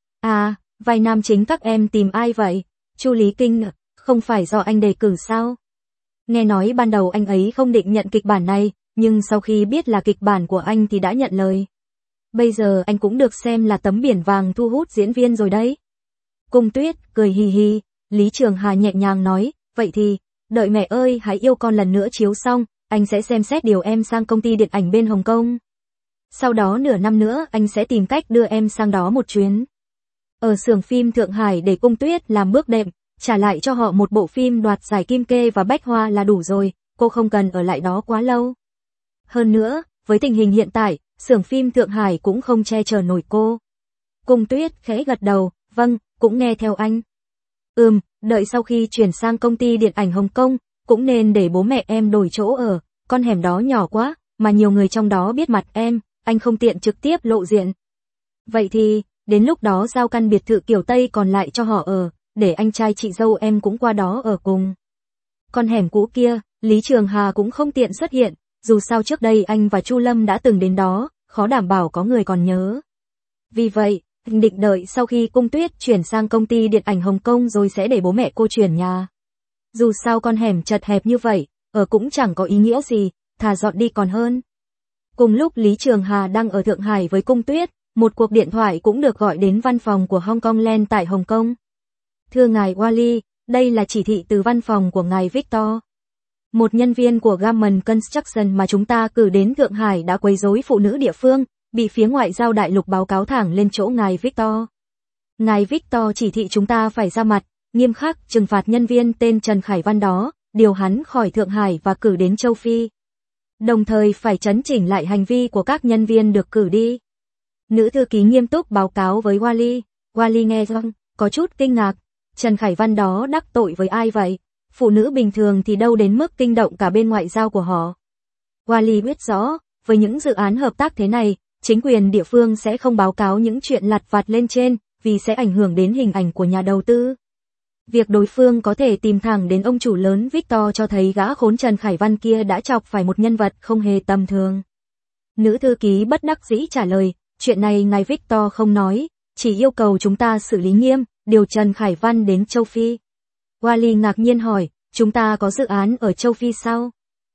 À, vai nam chính các em tìm ai vậy? Chu Lý Kinh, không phải do anh đề cử sao? Nghe nói ban đầu anh ấy không định nhận kịch bản này, nhưng sau khi biết là kịch bản của anh thì đã nhận lời. Bây giờ anh cũng được xem là tấm biển vàng thu hút diễn viên rồi đấy. Cung Tuyết cười hì hì, Lý Trường Hà nhẹ nhàng nói, vậy thì, đợi Mẹ ơi hãy yêu con lần nữa chiếu xong, anh sẽ xem xét điều em sang công ty điện ảnh bên Hồng Kông. Sau đó nửa năm nữa anh sẽ tìm cách đưa em sang đó một chuyến. Ở xưởng phim Thượng Hải để Cung Tuyết làm bước đệm, trả lại cho họ một bộ phim đoạt giải Kim Kê và Bách Hoa là đủ rồi, cô không cần ở lại đó quá lâu. Hơn nữa, với tình hình hiện tại, xưởng phim Thượng Hải cũng không che chở nổi cô. Cung Tuyết khẽ gật đầu, vâng, cũng nghe theo anh. Ừm, đợi sau khi chuyển sang công ty điện ảnh Hồng Kông, cũng nên để bố mẹ em đổi chỗ ở, con hẻm đó nhỏ quá, mà nhiều người trong đó biết mặt em, anh không tiện trực tiếp lộ diện. Vậy thì, đến lúc đó giao căn biệt thự kiểu Tây còn lại cho họ ở, để anh trai chị dâu em cũng qua đó ở cùng. Con hẻm cũ kia, Lý Trường Hà cũng không tiện xuất hiện, dù sao trước đây anh và Chu Lâm đã từng đến đó, khó đảm bảo có người còn nhớ. Vì vậy, anh định đợi sau khi Cung Tuyết chuyển sang công ty điện ảnh Hồng Kông rồi sẽ để bố mẹ cô chuyển nhà. Dù sao con hẻm chật hẹp như vậy, ở cũng chẳng có ý nghĩa gì, thà dọn đi còn hơn. Cùng lúc Lý Trường Hà đang ở Thượng Hải với Cung Tuyết, một cuộc điện thoại cũng được gọi đến văn phòng của Hong Kong Land tại Hồng Kông. Thưa ngài Wally, đây là chỉ thị từ văn phòng của ngài Victor. Một nhân viên của Gammon Construction mà chúng ta cử đến Thượng Hải đã quấy rối phụ nữ địa phương, bị phía ngoại giao đại lục báo cáo thẳng lên chỗ ngài Victor. Ngài Victor chỉ thị chúng ta phải ra mặt, nghiêm khắc trừng phạt nhân viên tên Trần Khải Văn đó, điều hắn khỏi Thượng Hải và cử đến châu Phi. Đồng thời phải chấn chỉnh lại hành vi của các nhân viên được cử đi. Nữ thư ký nghiêm túc báo cáo với Wally. Wally nghe xong, có chút kinh ngạc. Trần Khải Văn đó đắc tội với ai vậy? Phụ nữ bình thường thì đâu đến mức kinh động cả bên ngoại giao của họ. Wally biết rõ, với những dự án hợp tác thế này, chính quyền địa phương sẽ không báo cáo những chuyện lặt vặt lên trên, vì sẽ ảnh hưởng đến hình ảnh của nhà đầu tư. Việc đối phương có thể tìm thẳng đến ông chủ lớn Victor cho thấy gã khốn Trần Khải Văn kia đã chọc phải một nhân vật không hề tầm thường. Nữ thư ký bất đắc dĩ trả lời, chuyện này ngài Victor không nói, chỉ yêu cầu chúng ta xử lý nghiêm, điều Trần Khải Văn đến châu Phi. Wally ngạc nhiên hỏi, chúng ta có dự án ở châu Phi sao?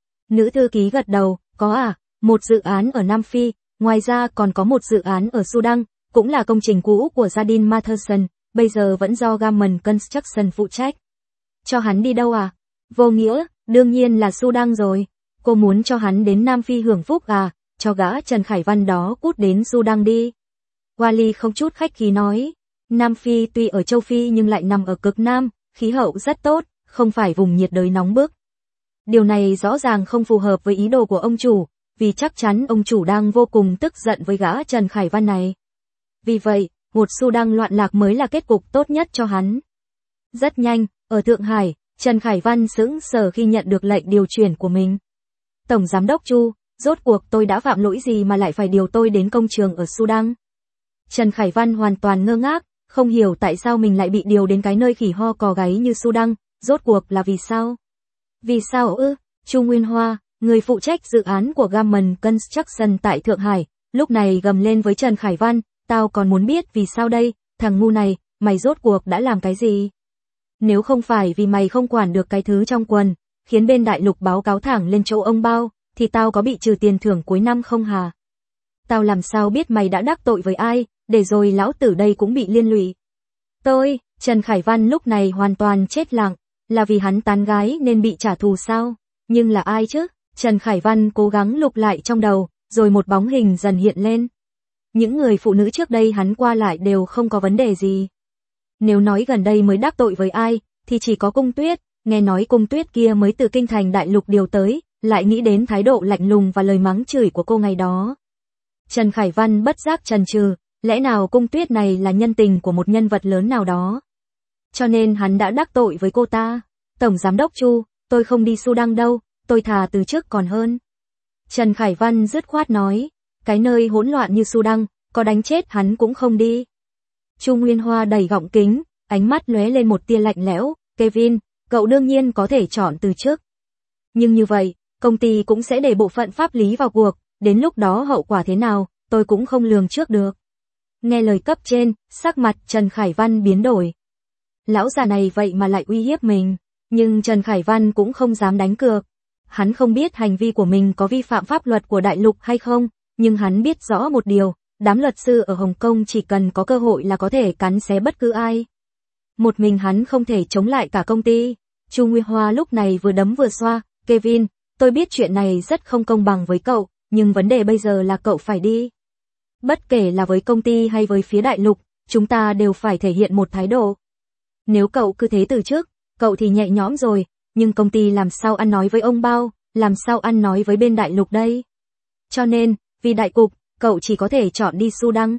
Nữ thư ký gật đầu, có à, một dự án ở Nam Phi, ngoài ra còn có một dự án ở Sudan, cũng là công trình cũ của gia đình Matherson, bây giờ vẫn do Gammon Construction phụ trách. Cho hắn đi đâu à? Vô nghĩa, đương nhiên là Sudan rồi. Cô muốn cho hắn đến Nam Phi hưởng phúc à, cho gã Trần Khải Văn đó cút đến Sudan đi. Wally không chút khách khí nói, Nam Phi tuy ở châu Phi nhưng lại nằm ở cực Nam, khí hậu rất tốt, không phải vùng nhiệt đới nóng bức. Điều này rõ ràng không phù hợp với ý đồ của ông chủ, vì chắc chắn ông chủ đang vô cùng tức giận với gã Trần Khải Văn này. Vì vậy, một Sudan loạn lạc mới là kết cục tốt nhất cho hắn. Rất nhanh, ở Thượng Hải, Trần Khải Văn sững sờ khi nhận được lệnh điều chuyển của mình. Tổng Giám đốc Chu, rốt cuộc tôi đã phạm lỗi gì mà lại phải điều tôi đến công trường ở Sudan? Trần Khải Văn hoàn toàn ngơ ngác, không hiểu tại sao mình lại bị điều đến cái nơi khỉ ho cò gáy như Sudan, rốt cuộc là vì sao? Vì sao ư? Chu Nguyên Hoa, người phụ trách dự án của Gammon Construction tại Thượng Hải, lúc này gầm lên với Trần Khải Văn, tao còn muốn biết vì sao đây, thằng ngu này, mày rốt cuộc đã làm cái gì? Nếu không phải vì mày không quản được cái thứ trong quần, khiến bên đại lục báo cáo thẳng lên chỗ ông Bao, thì tao có bị trừ tiền thưởng cuối năm không hả? Tao làm sao biết mày đã đắc tội với ai, để rồi lão tử đây cũng bị liên lụy. Tôi, Trần Khải Văn lúc này hoàn toàn chết lặng, là vì hắn tán gái nên bị trả thù sao? Nhưng là ai chứ? Trần Khải Văn cố gắng lục lại trong đầu, rồi một bóng hình dần hiện lên. Những người phụ nữ trước đây hắn qua lại đều không có vấn đề gì. Nếu nói gần đây mới đắc tội với ai, thì chỉ có Cung Tuyết, nghe nói Cung Tuyết kia mới từ kinh thành đại lục điều tới, lại nghĩ đến thái độ lạnh lùng và lời mắng chửi của cô ngày đó. Trần Khải Văn bất giác chần chừ, lẽ nào Cung Tuyết này là nhân tình của một nhân vật lớn nào đó? Cho nên hắn đã đắc tội với cô ta. Tổng Giám đốc Chu, tôi không đi Sudan đâu, tôi thà từ trước còn hơn. Trần Khải Văn dứt khoát nói, cái nơi hỗn loạn như Sudan, có đánh chết hắn cũng không đi. Chu Nguyên Hoa đẩy gọng kính, ánh mắt lóe lên một tia lạnh lẽo, Kevin, cậu đương nhiên có thể chọn từ trước. Nhưng như vậy, công ty cũng sẽ để bộ phận pháp lý vào cuộc, đến lúc đó hậu quả thế nào, tôi cũng không lường trước được. Nghe lời cấp trên, sắc mặt Trần Khải Văn biến đổi. Lão già này vậy mà lại uy hiếp mình, nhưng Trần Khải Văn cũng không dám đánh cược. Hắn không biết hành vi của mình có vi phạm pháp luật của đại lục hay không, nhưng hắn biết rõ một điều, đám luật sư ở Hồng Kông chỉ cần có cơ hội là có thể cắn xé bất cứ ai. Một mình hắn không thể chống lại cả công ty. Chu Nguyên Hoa lúc này vừa đấm vừa xoa, Kevin, tôi biết chuyện này rất không công bằng với cậu, nhưng vấn đề bây giờ là cậu phải đi. Bất kể là với công ty hay với phía đại lục, chúng ta đều phải thể hiện một thái độ. Nếu cậu cứ thế từ trước, cậu thì nhẹ nhõm rồi, nhưng công ty làm sao ăn nói với ông Bao, làm sao ăn nói với bên đại lục đây? Cho nên, vì đại cục, cậu chỉ có thể chọn đi Sudan.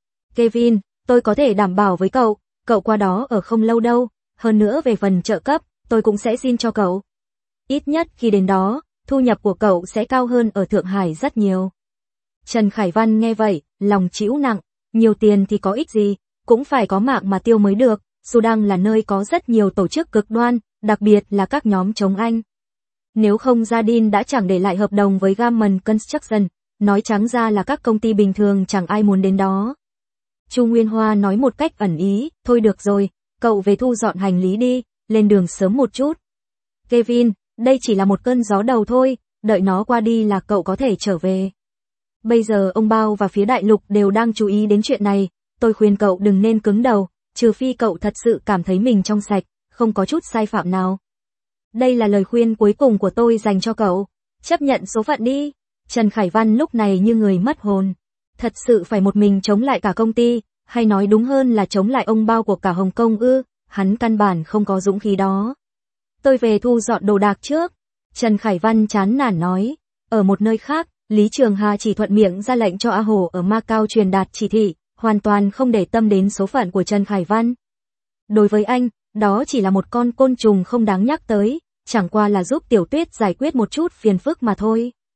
Kevin, tôi có thể đảm bảo với cậu, cậu qua đó ở không lâu đâu, hơn nữa về phần trợ cấp, tôi cũng sẽ xin cho cậu. Ít nhất khi đến đó, thu nhập của cậu sẽ cao hơn ở Thượng Hải rất nhiều. Trần Khải Văn nghe vậy, lòng chịu nặng, nhiều tiền thì có ích gì, cũng phải có mạng mà tiêu mới được. Sudan là nơi có rất nhiều tổ chức cực đoan, đặc biệt là các nhóm chống Anh. Nếu không Gia Đình đã chẳng để lại hợp đồng với Gammon Construction, nói trắng ra là các công ty bình thường chẳng ai muốn đến đó. Chu Nguyên Hoa nói một cách ẩn ý, thôi được rồi, cậu về thu dọn hành lý đi, lên đường sớm một chút. Kevin, đây chỉ là một cơn gió đầu thôi, đợi nó qua đi là cậu có thể trở về. Bây giờ ông Bao và phía đại lục đều đang chú ý đến chuyện này, tôi khuyên cậu đừng nên cứng đầu, trừ phi cậu thật sự cảm thấy mình trong sạch, không có chút sai phạm nào. Đây là lời khuyên cuối cùng của tôi dành cho cậu, chấp nhận số phận đi. Trần Khải Văn lúc này như người mất hồn, thật sự phải một mình chống lại cả công ty, hay nói đúng hơn là chống lại ông Bao của cả Hồng Kông ư, hắn căn bản không có dũng khí đó. Tôi về thu dọn đồ đạc trước. Trần Khải Văn chán nản nói. Ở một nơi khác, Lý Trường Hà chỉ thuận miệng ra lệnh cho A Hồ ở Macau truyền đạt chỉ thị, hoàn toàn không để tâm đến số phận của Trần Khải Văn. Đối với anh, đó chỉ là một con côn trùng không đáng nhắc tới, chẳng qua là giúp Tiểu Tuyết giải quyết một chút phiền phức mà thôi.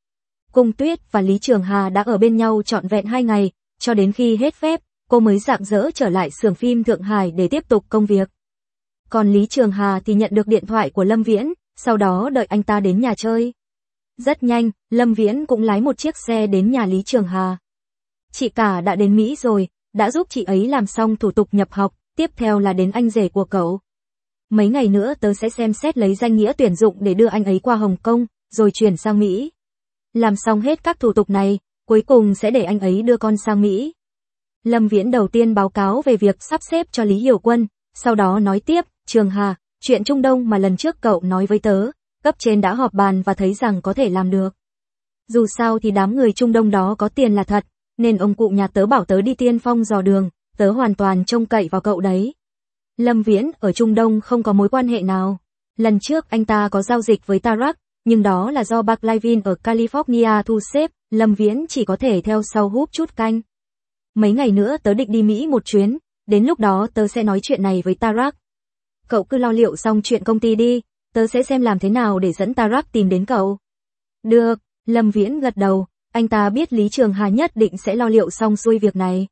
Cung Tuyết và Lý Trường Hà đã ở bên nhau trọn vẹn hai ngày, cho đến khi hết phép, cô mới rạng rỡ trở lại xưởng phim Thượng Hải để tiếp tục công việc. Còn Lý Trường Hà thì nhận được điện thoại của Lâm Viễn, sau đó đợi anh ta đến nhà chơi. Rất nhanh, Lâm Viễn cũng lái một chiếc xe đến nhà Lý Trường Hà. Chị cả đã đến Mỹ rồi, đã giúp chị ấy làm xong thủ tục nhập học, tiếp theo là đến anh rể của cậu. Mấy ngày nữa tớ sẽ xem xét lấy danh nghĩa tuyển dụng để đưa anh ấy qua Hồng Kông, rồi chuyển sang Mỹ. Làm xong hết các thủ tục này, cuối cùng sẽ để anh ấy đưa con sang Mỹ. Lâm Viễn đầu tiên báo cáo về việc sắp xếp cho Lý Hiểu Quân, sau đó nói tiếp, Trường Hà, chuyện Trung Đông mà lần trước cậu nói với tớ, cấp trên đã họp bàn và thấy rằng có thể làm được. Dù sao thì đám người Trung Đông đó có tiền là thật, nên ông cụ nhà tớ bảo tớ đi tiên phong dò đường, tớ hoàn toàn trông cậy vào cậu đấy. Lâm Viễn ở Trung Đông không có mối quan hệ nào. Lần trước anh ta có giao dịch với Tarak, nhưng đó là do Bạc Lai Vin ở California thu xếp, Lâm Viễn chỉ có thể theo sau húp chút canh. Mấy ngày nữa tớ định đi Mỹ một chuyến, đến lúc đó tớ sẽ nói chuyện này với Tarak. Cậu cứ lo liệu xong chuyện công ty đi, tớ sẽ xem làm thế nào để dẫn Tarak tìm đến cậu. Được, Lâm Viễn gật đầu, anh ta biết Lý Trường Hà nhất định sẽ lo liệu xong xuôi việc này.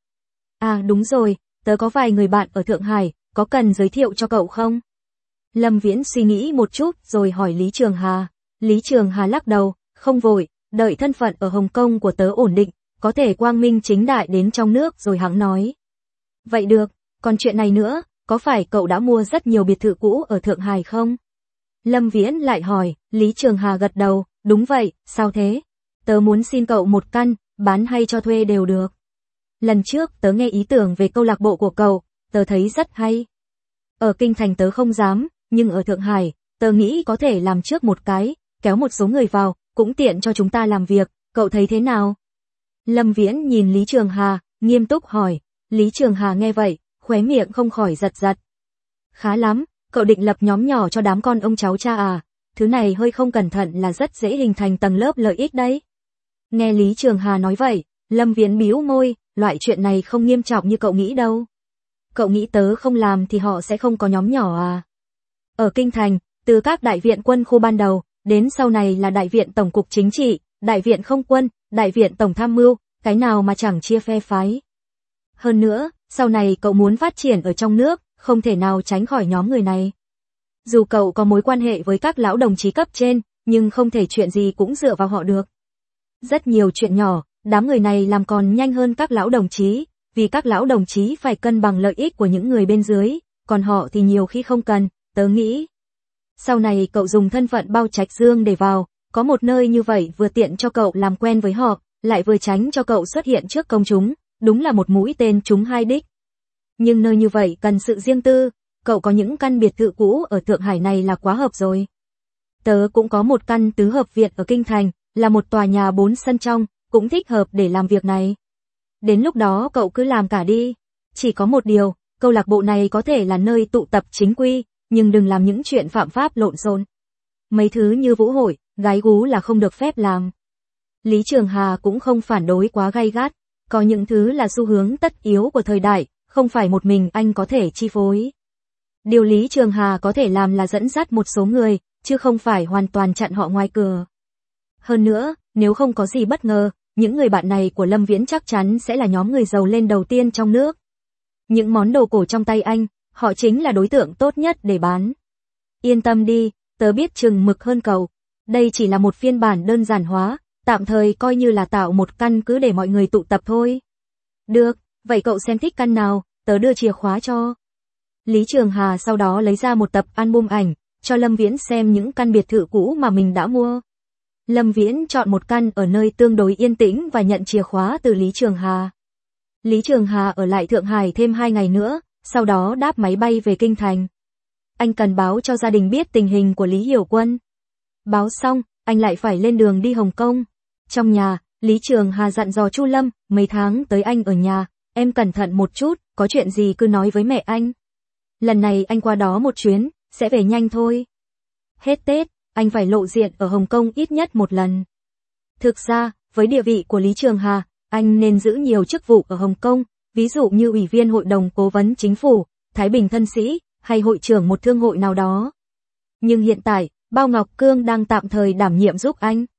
À đúng rồi, tớ có vài người bạn ở Thượng Hải, có cần giới thiệu cho cậu không? Lâm Viễn suy nghĩ một chút rồi hỏi Lý Trường Hà. Lý Trường Hà lắc đầu, không vội, đợi thân phận ở Hồng Kông của tớ ổn định, có thể quang minh chính đại đến trong nước rồi hẵng nói. Vậy được, còn chuyện này nữa, có phải cậu đã mua rất nhiều biệt thự cũ ở Thượng Hải không? Lâm Viễn lại hỏi, Lý Trường Hà gật đầu, đúng vậy, sao thế? Tớ muốn xin cậu một căn, bán hay cho thuê đều được. Lần trước tớ nghe ý tưởng về câu lạc bộ của cậu, tớ thấy rất hay. Ở Kinh Thành tớ không dám, nhưng ở Thượng Hải, tớ nghĩ có thể làm trước một cái, kéo một số người vào, cũng tiện cho chúng ta làm việc, cậu thấy thế nào? Lâm Viễn nhìn Lý Trường Hà, nghiêm túc hỏi. Lý Trường Hà nghe vậy, khóe miệng không khỏi giật giật. Khá lắm, cậu định lập nhóm nhỏ cho đám con ông cháu cha à? Thứ này hơi không cẩn thận là rất dễ hình thành tầng lớp lợi ích đấy. Nghe Lý Trường Hà nói vậy, Lâm Viễn bĩu môi, loại chuyện này không nghiêm trọng như cậu nghĩ đâu. Cậu nghĩ tớ không làm thì họ sẽ không có nhóm nhỏ à? Ở Kinh Thành, từ các đại viện quân khu ban đầu, đến sau này là đại viện tổng cục chính trị, đại viện không quân, đại viện tổng tham mưu, cái nào mà chẳng chia phe phái. Hơn nữa, sau này cậu muốn phát triển ở trong nước, không thể nào tránh khỏi nhóm người này. Dù cậu có mối quan hệ với các lão đồng chí cấp trên, nhưng không thể chuyện gì cũng dựa vào họ được. Rất nhiều chuyện nhỏ, đám người này làm còn nhanh hơn các lão đồng chí, vì các lão đồng chí phải cân bằng lợi ích của những người bên dưới, còn họ thì nhiều khi không cần, tớ nghĩ. Sau này cậu dùng thân phận Bao Trạch Dương để vào, có một nơi như vậy vừa tiện cho cậu làm quen với họ, lại vừa tránh cho cậu xuất hiện trước công chúng, đúng là một mũi tên trúng hai đích. Nhưng nơi như vậy cần sự riêng tư, cậu có những căn biệt thự cũ ở Thượng Hải này là quá hợp rồi. Tớ cũng có một căn tứ hợp viện ở Kinh Thành, là một tòa nhà bốn sân trong, cũng thích hợp để làm việc này. Đến lúc đó cậu cứ làm cả đi. Chỉ có một điều, câu lạc bộ này có thể là nơi tụ tập chính quy, nhưng đừng làm những chuyện phạm pháp lộn xộn. Mấy thứ như vũ hội, gái gú là không được phép làm. Lý Trường Hà cũng không phản đối quá gay gắt, có những thứ là xu hướng tất yếu của thời đại, không phải một mình anh có thể chi phối. Điều Lý Trường Hà có thể làm là dẫn dắt một số người, chứ không phải hoàn toàn chặn họ ngoài cửa. Hơn nữa, nếu không có gì bất ngờ, những người bạn này của Lâm Viễn chắc chắn sẽ là nhóm người giàu lên đầu tiên trong nước. Những món đồ cổ trong tay anh, họ chính là đối tượng tốt nhất để bán. Yên tâm đi, tớ biết chừng mực hơn cậu. Đây chỉ là một phiên bản đơn giản hóa, tạm thời coi như là tạo một căn cứ để mọi người tụ tập thôi. Được, vậy cậu xem thích căn nào, tớ đưa chìa khóa cho. Lý Trường Hà sau đó lấy ra một tập album ảnh, cho Lâm Viễn xem những căn biệt thự cũ mà mình đã mua. Lâm Viễn chọn một căn ở nơi tương đối yên tĩnh và nhận chìa khóa từ Lý Trường Hà. Lý Trường Hà ở lại Thượng Hải thêm hai ngày nữa, sau đó đáp máy bay về Kinh Thành. Anh cần báo cho gia đình biết tình hình của Lý Hiểu Quân. Báo xong, anh lại phải lên đường đi Hồng Kông. Trong nhà, Lý Trường Hà dặn dò Chu Lâm, mấy tháng tới anh ở nhà, em cẩn thận một chút, có chuyện gì cứ nói với mẹ anh. Lần này anh qua đó một chuyến, sẽ về nhanh thôi. Hết Tết, anh phải lộ diện ở Hồng Kông ít nhất một lần. Thực ra, với địa vị của Lý Trường Hà, anh nên giữ nhiều chức vụ ở Hồng Kông, ví dụ như Ủy viên Hội đồng Cố vấn Chính phủ, Thái Bình Thân Sĩ, hay hội trưởng một thương hội nào đó. Nhưng hiện tại, Bao Ngọc Cương đang tạm thời đảm nhiệm giúp anh.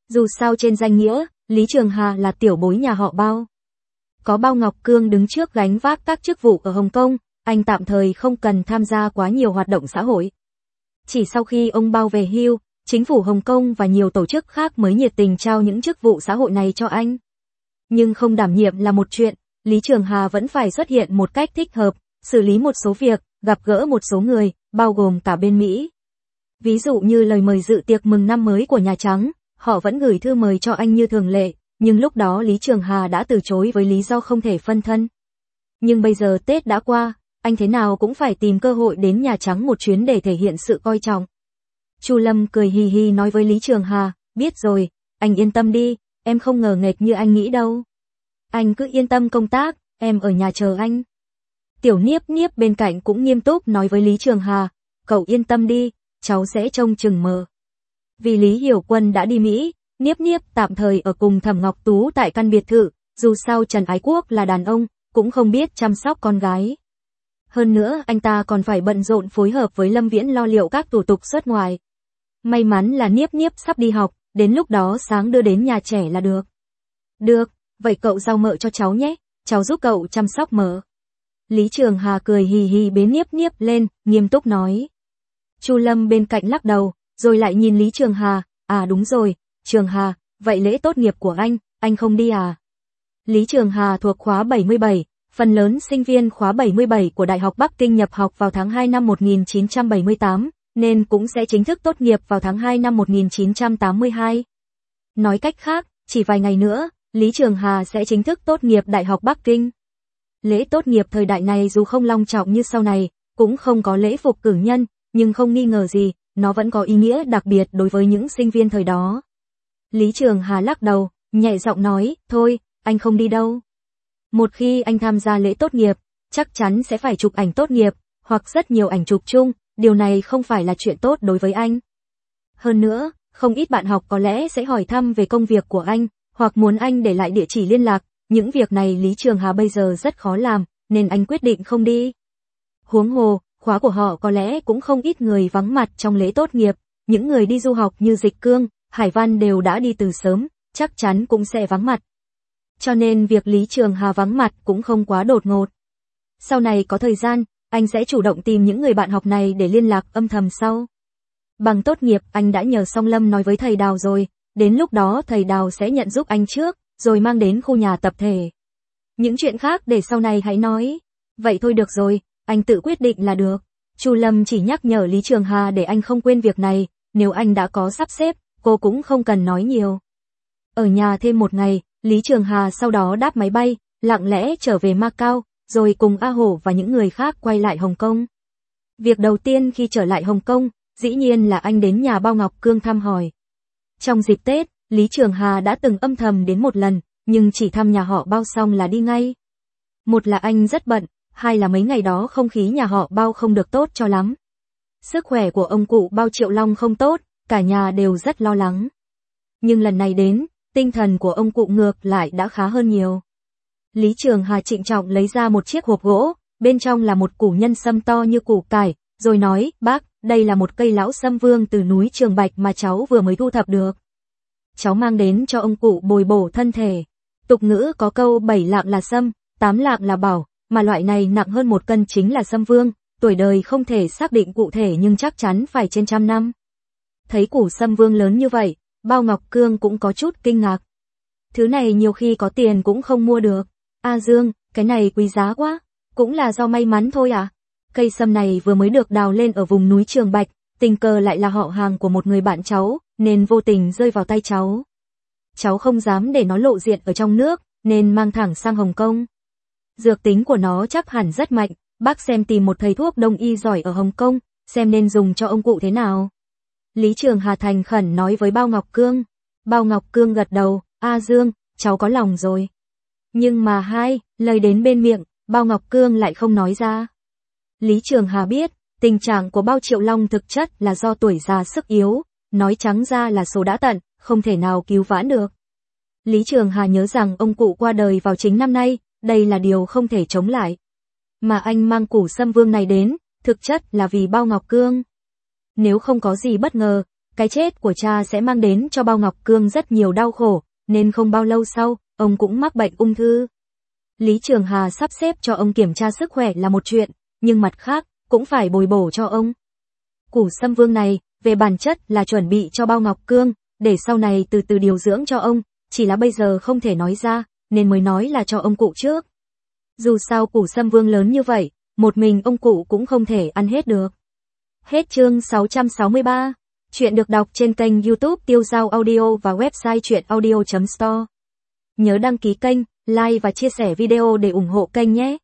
Dù sao trên danh nghĩa, Lý Trường Hà là tiểu bối nhà họ Bao. Có Bao Ngọc Cương đứng trước gánh vác các chức vụ ở Hồng Kông, anh tạm thời không cần tham gia quá nhiều hoạt động xã hội. Chỉ sau khi ông Bao về hưu, chính phủ Hồng Kông và nhiều tổ chức khác mới nhiệt tình trao những chức vụ xã hội này cho anh. Nhưng không đảm nhiệm là một chuyện, Lý Trường Hà vẫn phải xuất hiện một cách thích hợp, xử lý một số việc, gặp gỡ một số người, bao gồm cả bên Mỹ. Ví dụ như lời mời dự tiệc mừng năm mới của Nhà Trắng, họ vẫn gửi thư mời cho anh như thường lệ, nhưng lúc đó Lý Trường Hà đã từ chối với lý do không thể phân thân. Nhưng bây giờ Tết đã qua, anh thế nào cũng phải tìm cơ hội đến Nhà Trắng một chuyến để thể hiện sự coi trọng. Chu Lâm cười hì hì nói với Lý Trường Hà, biết rồi, anh yên tâm đi, em không ngờ nghệch như anh nghĩ đâu. Anh cứ yên tâm công tác, em ở nhà chờ anh. Tiểu Niếp Niếp bên cạnh cũng nghiêm túc nói với Lý Trường Hà, cậu yên tâm đi, cháu sẽ trông chừng mờ. Vì Lý Hiểu Quân đã đi Mỹ, Niếp Niếp tạm thời ở cùng Thẩm Ngọc Tú tại căn biệt thự, dù sao Trần Ái Quốc là đàn ông, cũng không biết chăm sóc con gái. Hơn nữa anh ta còn phải bận rộn phối hợp với Lâm Viễn lo liệu các thủ tục xuất ngoại. May mắn là Niếp Niếp sắp đi học, đến lúc đó sáng đưa đến nhà trẻ là được. Được, vậy cậu giao mợ cho cháu nhé, cháu giúp cậu chăm sóc mợ. Lý Trường Hà cười hì hì bế Niếp Niếp lên, nghiêm túc nói. Chu Lâm bên cạnh lắc đầu, rồi lại nhìn Lý Trường Hà, à đúng rồi, Trường Hà, vậy lễ tốt nghiệp của anh, anh không đi à? Lý Trường Hà thuộc khóa bảy mươi bảy, phần lớn sinh viên khóa bảy mươi bảy của Đại học Bắc Kinh nhập học vào tháng hai năm một nghìn chín trăm bảy mươi tám, nên cũng sẽ chính thức tốt nghiệp vào tháng hai năm một nghìn chín trăm tám mươi hai. Nói cách khác, chỉ vài ngày nữa, Lý Trường Hà sẽ chính thức tốt nghiệp Đại học Bắc Kinh. Lễ tốt nghiệp thời đại này dù không long trọng như sau này, cũng không có lễ phục cử nhân, nhưng không nghi ngờ gì, nó vẫn có ý nghĩa đặc biệt đối với những sinh viên thời đó. Lý Trường Hà lắc đầu, nhẹ giọng nói, thôi, anh không đi đâu. Một khi anh tham gia lễ tốt nghiệp, chắc chắn sẽ phải chụp ảnh tốt nghiệp, hoặc rất nhiều ảnh chụp chung, điều này không phải là chuyện tốt đối với anh. Hơn nữa, không ít bạn học có lẽ sẽ hỏi thăm về công việc của anh, hoặc muốn anh để lại địa chỉ liên lạc, những việc này Lý Trường Hà bây giờ rất khó làm, nên anh quyết định không đi. Huống hồ, khóa của họ có lẽ cũng không ít người vắng mặt trong lễ tốt nghiệp, những người đi du học như Dịch Cương, Hải Văn đều đã đi từ sớm, chắc chắn cũng sẽ vắng mặt. Cho nên việc Lý Trường Hà vắng mặt cũng không quá đột ngột. Sau này có thời gian, anh sẽ chủ động tìm những người bạn học này để liên lạc âm thầm sau. Bằng tốt nghiệp anh đã nhờ Song Lâm nói với thầy Đào rồi, đến lúc đó thầy Đào sẽ nhận giúp anh trước, rồi mang đến khu nhà tập thể. Những chuyện khác để sau này hãy nói. Vậy thôi được rồi, anh tự quyết định là được. Chu Lâm chỉ nhắc nhở Lý Trường Hà để anh không quên việc này, nếu anh đã có sắp xếp, cô cũng không cần nói nhiều. Ở nhà thêm một ngày, Lý Trường Hà sau đó đáp máy bay, lặng lẽ trở về Macau, rồi cùng A Hổ và những người khác quay lại Hồng Kông. Việc đầu tiên khi trở lại Hồng Kông, dĩ nhiên là anh đến nhà Bao Ngọc Cương thăm hỏi. Trong dịp Tết, Lý Trường Hà đã từng âm thầm đến một lần, nhưng chỉ thăm nhà họ Bao xong là đi ngay. Một là anh rất bận, hai là mấy ngày đó không khí nhà họ Bao không được tốt cho lắm. Sức khỏe của ông cụ Bao Triệu Long không tốt, cả nhà đều rất lo lắng. Nhưng lần này đến, tinh thần của ông cụ ngược lại đã khá hơn nhiều. Lý Trường Hà trịnh trọng lấy ra một chiếc hộp gỗ, bên trong là một củ nhân sâm to như củ cải, rồi nói, bác, đây là một cây lão sâm vương từ núi Trường Bạch mà cháu vừa mới thu thập được. Cháu mang đến cho ông cụ bồi bổ thân thể. Tục ngữ có câu bảy lạng là sâm, tám lạng là bảo, mà loại này nặng hơn một cân chính là sâm vương, tuổi đời không thể xác định cụ thể nhưng chắc chắn phải trên trăm năm. Thấy củ sâm vương lớn như vậy, Bao Ngọc Cương cũng có chút kinh ngạc. Thứ này nhiều khi có tiền cũng không mua được. A Dương, cái này quý giá quá, cũng là do may mắn thôi à? Cây sâm này vừa mới được đào lên ở vùng núi Trường Bạch, tình cờ lại là họ hàng của một người bạn cháu, nên vô tình rơi vào tay cháu. Cháu không dám để nó lộ diện ở trong nước, nên mang thẳng sang Hồng Kông. Dược tính của nó chắc hẳn rất mạnh, bác xem tìm một thầy thuốc đông y giỏi ở Hồng Kông, xem nên dùng cho ông cụ thế nào. Lý Trường Hà thành khẩn nói với Bao Ngọc Cương. Bao Ngọc Cương gật đầu, A Dương, cháu có lòng rồi. Nhưng mà hai, lời đến bên miệng, Bao Ngọc Cương lại không nói ra. Lý Trường Hà biết, tình trạng của Bao Triệu Long thực chất là do tuổi già sức yếu, nói trắng ra là số đã tận, không thể nào cứu vãn được. Lý Trường Hà nhớ rằng ông cụ qua đời vào chính năm nay, đây là điều không thể chống lại. Mà anh mang củ sâm vương này đến, thực chất là vì Bao Ngọc Cương. Nếu không có gì bất ngờ, cái chết của cha sẽ mang đến cho Bao Ngọc Cương rất nhiều đau khổ, nên không bao lâu sau, ông cũng mắc bệnh ung thư. Lý Trường Hà sắp xếp cho ông kiểm tra sức khỏe là một chuyện, nhưng mặt khác, cũng phải bồi bổ cho ông. Củ Sâm Vương này, về bản chất là chuẩn bị cho Bao Ngọc Cương, để sau này từ từ điều dưỡng cho ông, chỉ là bây giờ không thể nói ra, nên mới nói là cho ông cụ trước. Dù sao củ Sâm Vương lớn như vậy, một mình ông cụ cũng không thể ăn hết được. Hết chương sáu trăm sáu mươi ba. Chuyện được đọc trên kênh YouTube Tiêu Dao Audio và website truyện audio chấm store. Nhớ đăng ký kênh, like và chia sẻ video để ủng hộ kênh nhé.